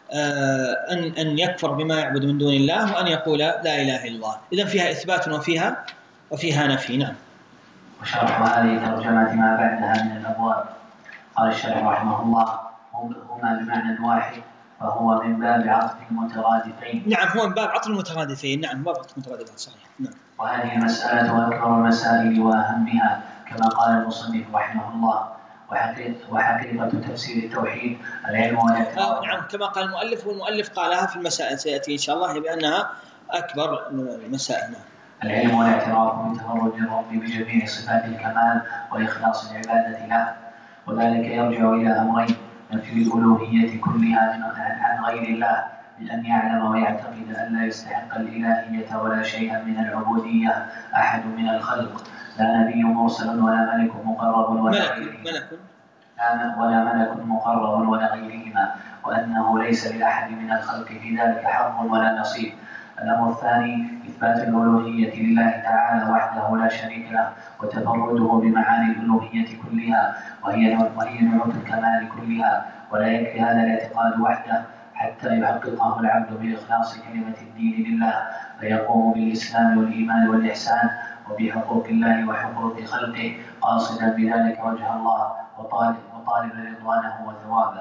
أن أن يكفر بما يعبد من دون الله وأن يقول لا إله إلا الله. إذن فيها إثبات وفيها وفيها نفي. نعم. وشرح هذه ترجمة ما بعدها من الأبواب. قال الشارح رحمه الله: هما بمعنى واحد، فهو من باب عطف المترادفين. نعم، هو من باب عطف المترادفين. نعم، باب عطف المترادفين، صحيح. نعم. وهذه المسألة أكبر المسائل وأهمها، كما قال المصنف رحمه الله: وحقيقة تفسير التوحيد العلم والاعتراف. نعم، كما قال المؤلف، والمؤلف قالها في المسائل سيأتي إن شاء الله بأنها أكبر المسائل. نعم. العلم والاعتراف بتفرد الرب بجميع صفات الكمال وإخلاص العبادة له، وذلك يرجع إلى أمرين: نفي الألوهية كلها عن غير الله، بأن يعلم ويعتقد أن لا يستحق الإلهية ولا شيئا من العبودية أحد من الخلق، لا نبي مرسل ولا ملك مقرب ولا غيرهما ولا ملك مقرب ولا غيرهما، وأنه ليس لأحد من الخلق في ذلك حظ ولا نصيب. الأمر الثاني: إثبات الألوهية لله تعالى وحده لا شريك له، وتفرده بمعاني الألوهية كلها، وهي وهي نعوت الكمال كلها. ولا يكفي هذا الاعتقاد وحده حتى يحققه العبد بإخلاص كلمة الدين لله، فيقوم بالإسلام والإيمان والإحسان وبحقوق الله وحقوق خلقه، قاصدا بذلك وجه الله وطالب وطالب رضوانه وثوابه.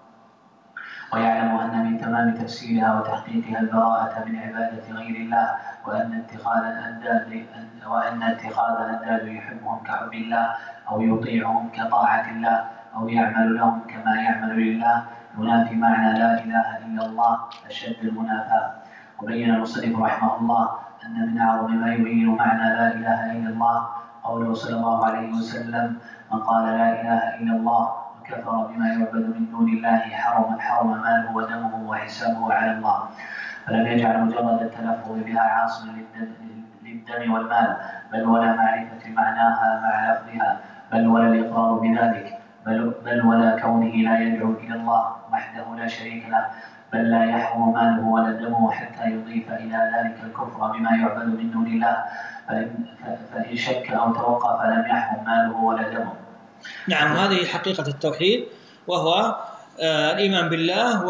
ويعلم أن من تمام تفسيرها وتحقيقها البراءة من عبادة غير الله، وأن اتخاذ الأنداد وأن اتخاذ الأنداد يحبهم كحب الله، أو يطيعهم كطاعة الله، أو يعمل لهم كما يعمل لله، ينافي معنى لا إله إلا الله أشد المنافاة. وبين المصنف رحمه الله أن من أعظم ما يبين معنى لا إله إلا الله قوله صلى الله عليه وسلم: من قال لا إله إلا الله وكفر بما يعبد من دون الله حرم حرم ماله ودمه وحسابه على الله. فلم يجعل مجرد التلفظ بها عاصما للدم والمال، بل ولا معرفة معناها مع لفظها، بل ولا الإقرار بذلك، بل, بل ولا كونه لا يدعو إلى الله وحده لا شريك له، بل لا يحرم ماله ولا دمه حتى يضيف إلى ذلك الكفر بما يعبد من دون الله، فإن, فإن شك أو توقف لم يحرم ماله ولا دمه. نعم، هذه حقيقة التوحيد، وهو آه الإيمان بالله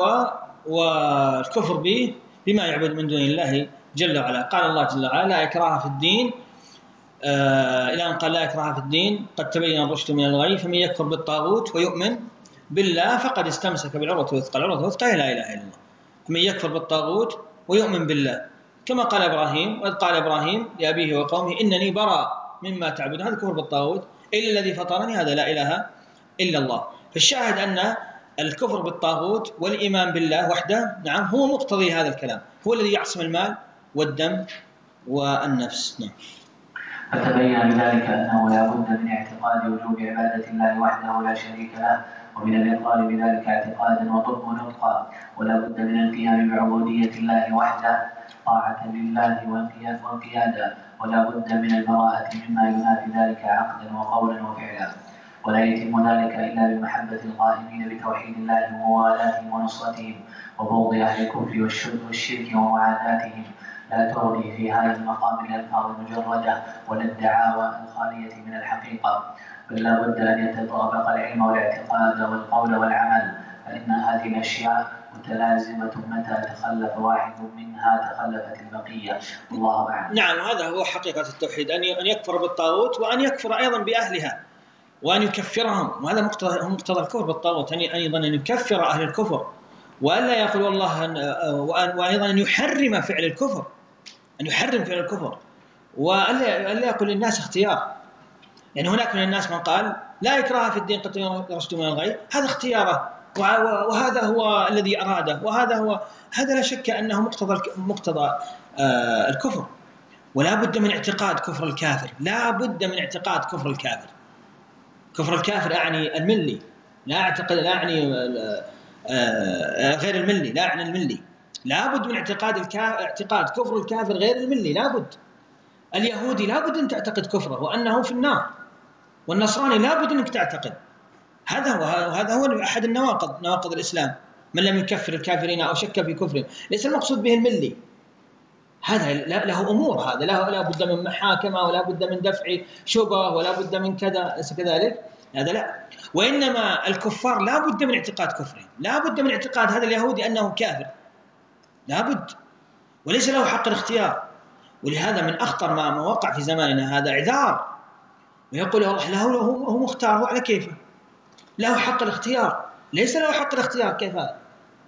والكفر به بما يعبد من دون الله جل وعلا. قال الله جل وعلا: لا إكراه في الدين، آه إلى أن قال: لا إكراه في الدين قد تبين الرشد من الغي، فمن يكفر بالطاغوت ويؤمن بالله فقد استمسك بالعروة الوثقى. العروة الوثقى لا إله إلا الله. فمن يكفر بالطاغوت ويؤمن بالله، كما قال إبراهيم: وإذ قال إبراهيم لأبيه وقومه إنني براء مما تعبدون. هذا كفر بالطاغوت، إلا الذي فطرني، هذا لا إله إلا الله. فالشاهد أن الكفر بالطاغوت والإيمان بالله وحده، نعم، هو مقتضي هذا الكلام، هو الذي يعصم المال والدم والنفس. نعم. فتبين بذلك أنه لا بد من اعتقاد وجوب عبادة الله وحده لا شريك له، ومن الإقرار بذلك اعتقادا وطب ونطقا، ولا بد من القيام بعبودية الله وحده طاعة لله وانقيادا، ولا بد من البراءة مما ينافي ذلك عقدا وقولا وفعلا. ولا يتم ذلك إلا بمحبة القائمين بتوحيد الله وموالاتهم ونصرتهم، وبغض أهل الكفر والشرك ومعاداتهم، لا تغني في هذا المقام الألفاظ المجردة ولا الدعاوى الخالية من الحقيقة، بل لا بد أن يتطابق العلم والاعتقاد والقول والعمل، فإن هذه الأشياء متلازمة، متى تخلف واحد منها تخلفت البقية. الله أعلم. نعم، هذا هو حقيقة التوحيد، أن يكفر بالطاغوت وأن يكفر أيضا بأهلها وأن يكفرهم، وهذا مقتضى مقتضى الكفر بالطاغوت، أيضا أن يكفر أهل الكفر، وألا يقول والله، وأيضا أن يحرم فعل الكفر، أن يحرم فعل الكفر، وألا يقول للناس اختيار. يعني هناك من الناس من قال لا إكراه في الدين قد تبين الرشد من الغي، هذا اختياره، وهذا هو الذي أراده، وهذا هو هذا لا شك أنه مقتضى مقتضى آه الكفر. ولا بد من اعتقاد كفر الكافر، لا بد من اعتقاد كفر الكافر. كفر الكافر أعني الملي، لا أعتقد لا أعني آه غير الملي، لا أعني الملي. لا بد من اعتقاد اعتقاد كفر الكافر غير الملي، لا بد. اليهودي لا بد أن تعتقد كفره وأنه في النار، والنصراني لا بد أنك تعتقد. هذا هو هذا هو أحد النواقض نواقض الإسلام. من لم يكفر الكافرين أو شك في كفرهم، ليس المقصود به الملي، هذا له أمور، هذا له لا بد من محاكمة ولا بد من دفع شبهة ولا بد من كذا، ليس كذلك، هذا لا. وإنما الكفار لا بد من اعتقاد كفرهم، لا بد من اعتقاد هذا اليهودي أنه كافر، لا بد، وليس له حق الاختيار. ولهذا من أخطر ما وقع في زماننا هذا إعذار، ويقول والله له هو مختار، هو على كيفه، له حق الاختيار، ليس له حق الاختيار. كيف هذا؟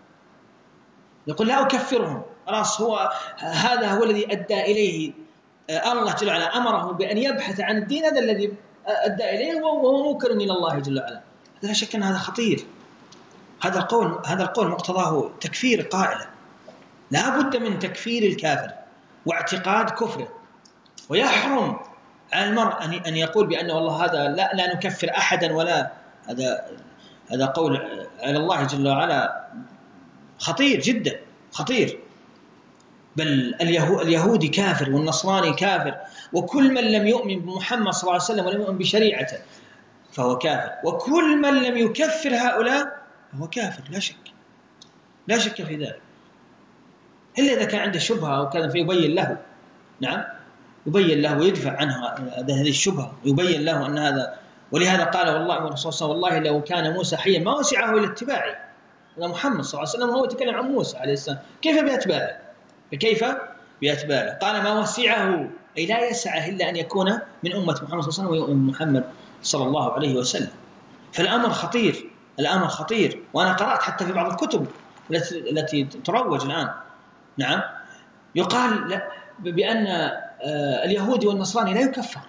يقول لا أكفرهم، خلاص هو هذا هو الذي أدى إليه الله جل وعلا، أمره بأن يبحث عن الدين هذا الذي أدى إليه وهو منكر إلى الله جل وعلا. لا شك أن هذا خطير، هذا القول هذا القول مقتضاه تكفير قائلا، لا بد من تكفير الكافر واعتقاد كفره. ويحرم على المرء أن يقول بأن والله هذا لا لا نكفر أحدا، ولا هذا هذا قول على الله جل وعلا خطير جدا، خطير. بل اليهودي كافر والنصراني كافر، وكل من لم يؤمن بمحمد صلى الله عليه وسلم ولم يؤمن بشريعته فهو كافر، وكل من لم يكفر هؤلاء فهو كافر، لا شك، لا شك في ذلك، إلا إذا كان عنده شبهة أو كذا فيبين له، نعم، يبين له ويدفع عنها هذه الشبهة، ويبين له أن هذا. ولهذا قال والله الرسول صلى الله عليه وسلم والله لو كان موسى حيا ما وسعه إلى اتباعه. هذا محمد صلى الله عليه وسلم هو يتكلم عن موسى عليه السلام، كيف بأتباعه؟ فكيف بأتباعه؟ قال ما وسعه، أي لا يسعه إلا أن يكون من أمة محمد صلى الله عليه وسلم ومن محمد صلى الله عليه وسلم. فالأمر خطير، الأمر خطير. وأنا قرأت حتى في بعض الكتب التي تروج الآن، نعم، يقال بأن اليهودي والنصراني لا يكفر،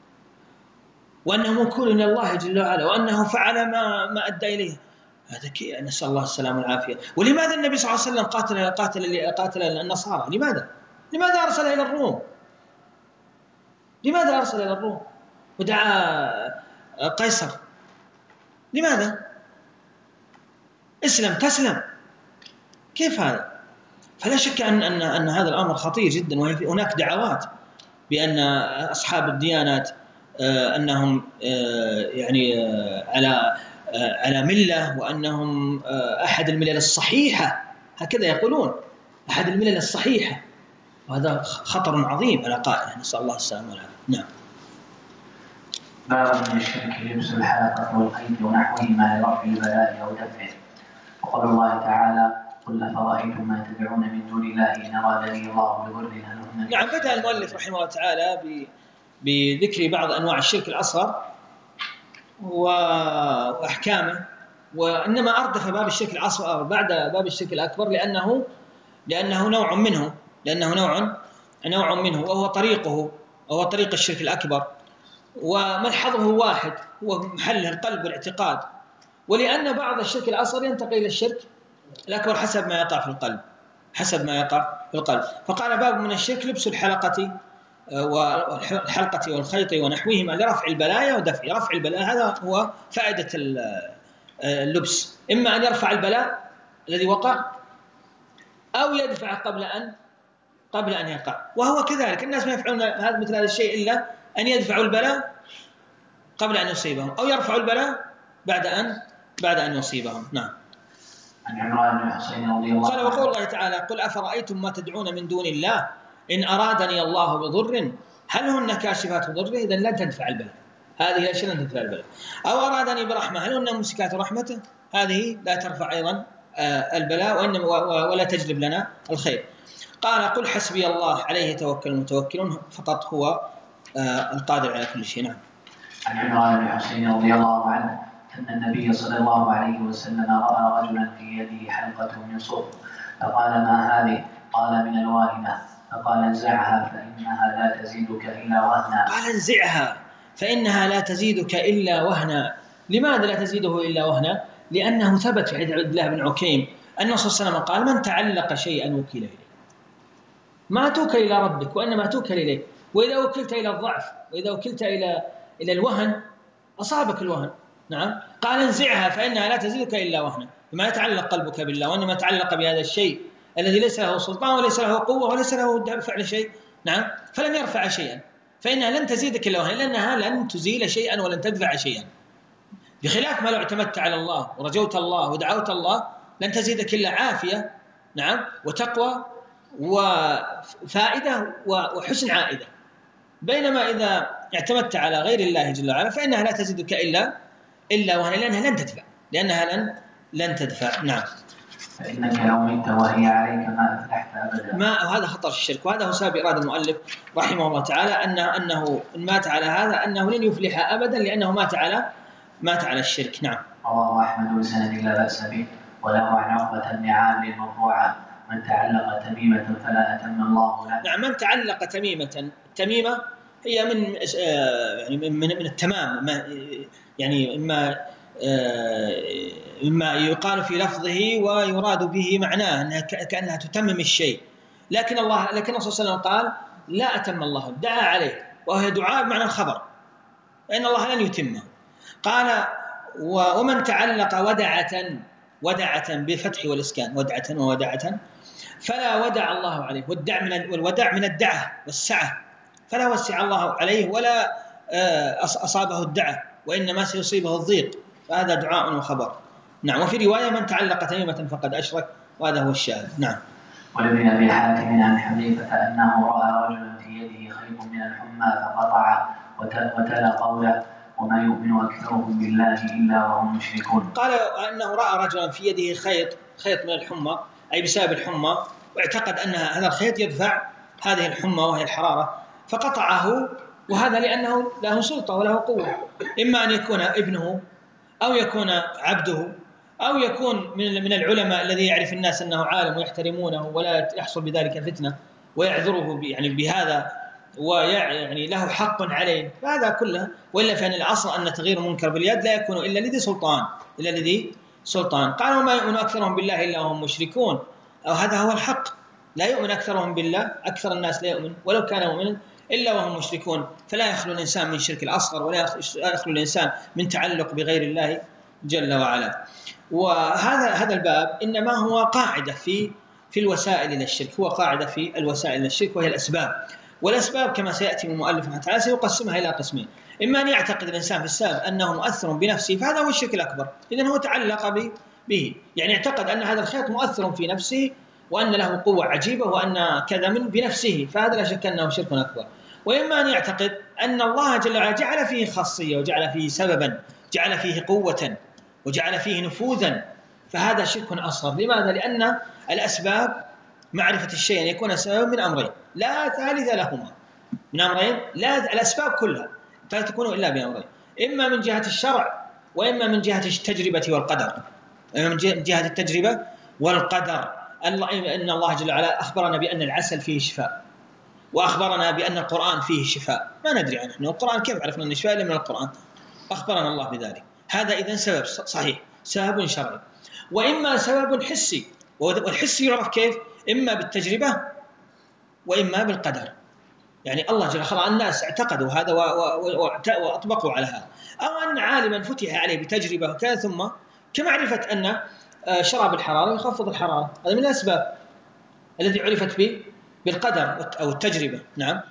وأنه منكر إلى الله جل وعلا، وأنه فعل ما ما أدى إليه. هذا كي نسأل الله السلامة والعافية. ولماذا النبي صلى الله عليه وسلم قاتل قاتل قاتل النصارى؟ لماذا؟ لماذا أرسل إلى الروم؟ لماذا أرسل إلى الروم ودعا قيصر؟ لماذا؟ اسلم تسلم، كيف هذا؟ فلا شك أن أن أن هذا الأمر خطير جدا. وهناك دعوات بأن أصحاب الديانات أنهم يعني على على ملة، وأنهم أحد الملل الصحيحة، هكذا يقولون، أحد الملل الصحيحة، وهذا خطر عظيم على قائله، نسأل الله السلامة والعافية. نعم. باب من الشرك لبس الحلقة والخيط ونحوهما لرفع البلاء أو دفعه. وقال الله تعالى قل أفرأيتم ما تدعون من دون الله إن أرادني الله بضر هل. نعم. بدأ المؤلف رحمه الله تعالى بذكر بعض أنواع الشرك الأصغر وأحكامه، وإنما أردف باب الشرك الأصغر بعد باب الشرك الأكبر لأنه لأنه نوع منه لأنه نوع نوع منه وهو طريقه وهو طريق الشرك الأكبر، وملحظه واحد هو محله القلب والاعتقاد. ولأن بعض الشرك الأصغر ينتقل إلى الشرك الأكبر حسب ما يقع في القلب حسب ما يقع في القلب. فقال باب من الشرك لبس الحلقة والحلقة والخيط ونحوهما لرفع البلايا ودفع. رفع البلاء هذا هو فائدة اللبس، إما أن يرفع البلاء الذي وقع أو يدفع قبل أن قبل أن يقع. وهو كذلك الناس ما يفعلون هذا مثل هذا الشيء إلا أن يدفعوا البلاء قبل أن يصيبهم، أو يرفعوا البلاء بعد أن بعد أن يصيبهم. نعم. عن عمران بن حسين رضي الله عنه قال وقول الله تعالى قل أفرأيتم ما تدعون من دون الله إن أرادني الله بضر هل هن كاشفات ضره؟ إذن لا تدفع البلاء، هذه الأشياء لا تدفع البلاء. أو أرادني برحمة هل هن ممسكات رحمته؟ هذه لا ترفع أيضا البلاء وإنما ولا تجلب لنا الخير. قال قل حسبي الله عليه توكل المتوكلون، فقط هو القادر على كل شيء. نعم. عن عمران بن حسين رضي الله عنه أن النبي صلى الله عليه وسلم رأى رجلا في يده حلقة من صوف فقال ما هذه؟ قال من الواهنة. فقال انزعها فإنها لا تزيدك إلا وهنا. قال انزعها فإنها لا تزيدك إلا وهنا. لماذا لا تزيده إلا وهنا؟ لأنه ثبت في حديث عبد الله بن عكيم أن الرسول صلى الله عليه وسلم قال من تعلق شيئا وكل إليه. ما توكل إلى ربك وإنما توكل إليه. وإذا وكلت إلى الضعف وإذا وكلت إلى إلى الوهن أصابك الوهن. نعم. قال انزعها فإنها لا تزيدك إلا وهنا، ما يتعلق قلبك بالله وإنما يتعلق بهذا الشيء الذي ليس له سلطان وليس له قوة وليس له فعل شيء. نعم. فلم يرفع شيئا فإنها لن تزيدك إلا وهنا، لأنها لن تزيل شيئا ولن تدفع شيئا، بخلاف ما لو اعتمدت على الله ورجوت الله ودعوت الله لن تزيدك إلا عافية، نعم، وتقوى وفائدة وحسن عائدة. بينما إذا اعتمدت على غير الله جل وعلا فإنها لا تزيدك إلا إلا وهنا، لأنها لن تدفع لأنها لن لن تدفع. نعم. فإنك لو مت وهي عليك ما أفلحت أبدا. ما وهذا خطر الشرك، وهذا هو سبب إرادة المؤلف رحمه الله تعالى أنه أنه إن مات على هذا أنه لن يفلح أبدا، لأنه مات على مات على الشرك. نعم. رواه أحمد بسند لا بأس به. وله عن عقبة بن عامر مرفوعا: من تعلق تميمة فلا أتم الله له. نعم. من تعلق تميمة، التميمة هي من يعني من من التمام، يعني إما مما يقال في لفظه ويراد به معناه أنها كأنها تتمم الشيء، لكن الله لكن الرسول صلى الله عليه وسلم قال لا أتم الله، دعا عليه، وهو دعاء بمعنى الخبر، فإن الله لن يتمه. قال ومن تعلق ودعة، ودعة بالفتح والإسكان، ودعة وودعة، فلا ودع الله عليه. والدع من والودع من الدعة والسعة، فلا وسع الله عليه ولا أصابه الدعة، وإنما سيصيبه الضيق، فهذا دعاء وخبر. نعم. وفي رواية من تعلق تميمة فقد أشرك، وهذا هو الشاهد. نعم. ولابن أبي حاتم عن حذيفة أنه رأى رجلا في يده خيط من الحمى فقطع وتلا قوله: وما يؤمن أكثرهم بالله إلا وهم مشركون. قال أنه رأى رجلا في يده خيط خيط من الحمى، أي بسبب الحمى، واعتقد أن هذا الخيط يدفع هذه الحمى وهي الحرارة، فقطعه، وهذا لأنه له سلطة وله قوة، إما أن يكون ابنه أو يكون عبده أو يكون من العلماء الذي يعرف الناس أنه عالم ويحترمونه ولا يحصل بذلك فتنة ويعذره يعني بهذا ويعني له حق عليه، فهذا كله. وإلا فإن الأصل أن تغيير منكر باليد لا يكون إلا لذي سلطان إلا لذي سلطان. قال وما يؤمن أكثرهم بالله إلا هم مشركون، أو هذا هو الحق، لا يؤمن أكثرهم بالله، أكثر الناس لا يؤمن ولو كان مؤمنا إلا وهم مشركون. فلا يخلو الإنسان من شرك الأصغر ولا يخلو الإنسان من تعلق بغير الله جل وعلا. وهذا هذا الباب إنما هو قاعدة في في الوسائل إلى الشرك، هو قاعدة في الوسائل إلى الشرك وهي الأسباب. والأسباب كما سيأتي من المؤلف تعالى سيقسمها إلى قسمين: إما أن يعتقد الإنسان في السبب أنه مؤثر بنفسه، فهذا هو الشرك الأكبر، إذن هو تعلق به، يعني اعتقد أن هذا الخيط مؤثر في نفسه وأن له قوة عجيبة وأن كذا من بنفسه، فهذا لا شك أنه شرك أكبر. وإما أن يعتقد أن الله جل وعلا جعل فيه خاصية وجعل فيه سببا، جعل فيه قوة وجعل فيه نفوذا، فهذا شرك أصغر. لماذا؟ لأن الأسباب معرفة الشيء أن يكون سببا من أمرين لا ثالث لهما، من أمرين لا الأسباب كلها فلا تكون إلا بأمرين: إما من جهة الشرع وإما من جهة التجربة والقدر. إما من جهة التجربة والقدر. إن الله جل وعلا أخبرنا بأن العسل فيه شفاء، وأخبرنا بأن القرآن فيه شفاء، ما ندري عنه القرآن، كيف عرفنا أن الشفاء إلا من القرآن؟ أخبرنا الله بذلك. هذا إذن سبب صحيح، سبب شرعي. وإما سبب حسي، والحسي يعرف كيف؟ إما بالتجربة وإما بالقدر. يعني الله جل وعلا الناس اعتقدوا هذا وأطبقوا على هذا، أو أن عالما فتح عليه بتجربة وكذا، ثم كمعرفة أن شراب الحرارة يخفض الحرارة، هذا من الأسباب الذي عرفت به بالقدر أو التجربة. نعم.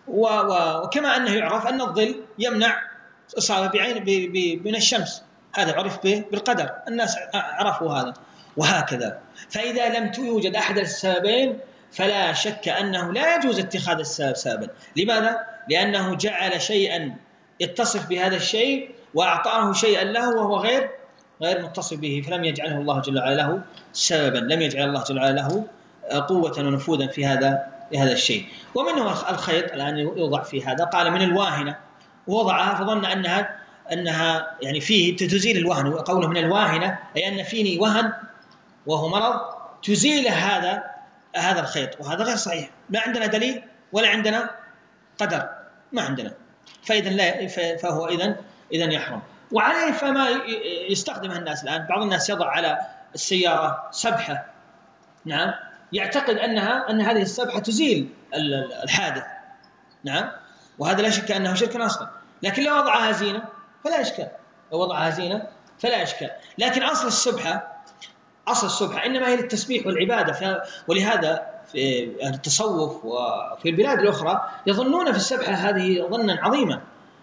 وكما أنه يعرف أن الظل يمنع إصابة بعين من الشمس، هذا عرف به بالقدر، الناس عرفوا هذا، وهكذا. فإذا لم توجد أحد السببين فلا شك أنه لا يجوز اتخاذ السبب سببا. لماذا؟ لأنه جعل شيئا يتصف بهذا الشيء وأعطاه شيئا له وهو غير غير متصف به، فلم يجعله الله جل وعلا له سببا، لم يجعل الله جل وعلا له قوة ونفوذا في هذا هذا الشيء. ومنه الخيط الآن يوضع في هذا، قال من الواهنة، ووضعها فظن أنها أنها يعني فيه تزيل الوهن، وقوله من الواهنة أي أن فيني وهن وهو مرض تزيل هذا هذا الخيط، وهذا غير صحيح، لا عندنا دليل ولا عندنا قدر، ما عندنا، فإذا لا فهو إذن إذن يحرم. وعليه فما يستخدمها الناس الآن، بعض الناس يضع على السيارة سبحة، نعم، يعتقد أنها أن هذه السبحة تزيل الحادث، نعم، وهذا لا شك أنه شرك أصغر. لكن لو وضعها زينة فلا إشكال، لو وضعها زينة فلا إشكال. لكن أصل السبحة أصل السبحة إنما هي للتسبيح والعبادة، ولهذا في التصوف وفي البلاد الأخرى يظنون في السبحة هذه ظنا عظيما،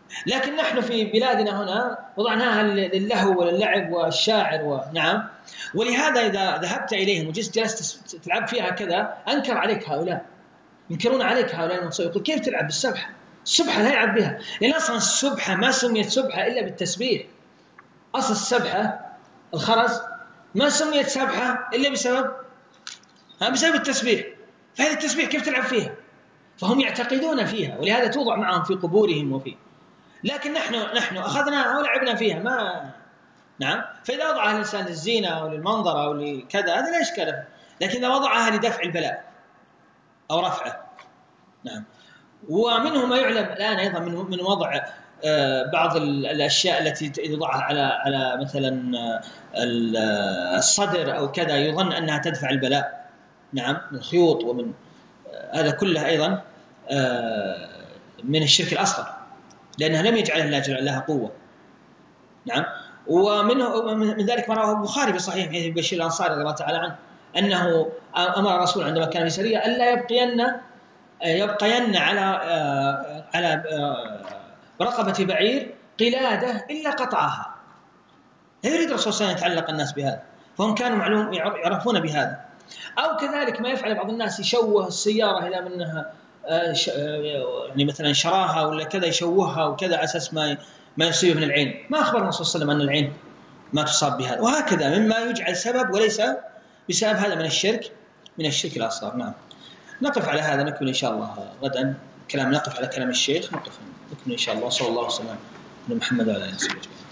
لكن نحن في بلادنا هنا وضعناها للهو وللعب والشاعر ونعم، ولهذا إذا ذهبت إليهم وجلست جلست تلعب فيها كذا أنكر عليك هؤلاء، ينكرون عليك هؤلاء المنصوصين، يقول كيف تلعب بالسبحة؟ السبحة لا يلعب بها، لأن أصلا السبحة ما سميت سبحة إلا بالتسبيح. أصل السبحة الخرز ما سميت سبحة إلا بسبب بسبب التسبيح، فهذا التسبيح كيف تلعب فيها؟ فهم يعتقدون فيها، ولهذا توضع معهم في قبورهم وفيه. لكن نحن نحن أخذناها ولعبنا فيها ما نعم. فإذا وضعها الإنسان للزينة أو للمنظر أو لكذا هذا لا إشكال فيه، لكن إذا وضعها لدفع البلاء أو رفعه نعم. ومنه ما يعلم الآن أيضا من من وضع بعض الأشياء التي يضعها على على مثلا الصدر أو كذا يظن أنها تدفع البلاء نعم، من خيوط، ومن هذا كله أيضا من الشرك الأصغر، لأنها لم يجعل الله جل لها قوة نعم. ومنه من ذلك ما رواه البخاري في صحيح حديث بشير الأنصاري رضي الله تعالى عنه أنه أمر الرسول عندما كان في سرية ألا يبقين يبقين على على رقبة بعير قلادة إلا قطعها. لا يريد الرسول صلى الله عليه وسلم يتعلق الناس بهذا، فهم كانوا معلوم يعرفون بهذا. أو كذلك ما يفعل بعض الناس يشوه السيارة إلى منها يعني مثلا شراها ولا كذا يشوهها وكذا على أساس ما ما يصيب من العين. ما أخبر الرسول صلى الله عليه وسلم أن العين ما تصاب بهذا، وهكذا مما يجعل سبب وليس بسبب، هذا من الشرك من الشرك الأصغر. نعم. نقف على هذا، نكمل إن شاء الله غدا كلام، نقف على كلام الشيخ، نقف نكمل إن شاء الله. صلى الله وسلم على محمد وعلى آله وصحبه.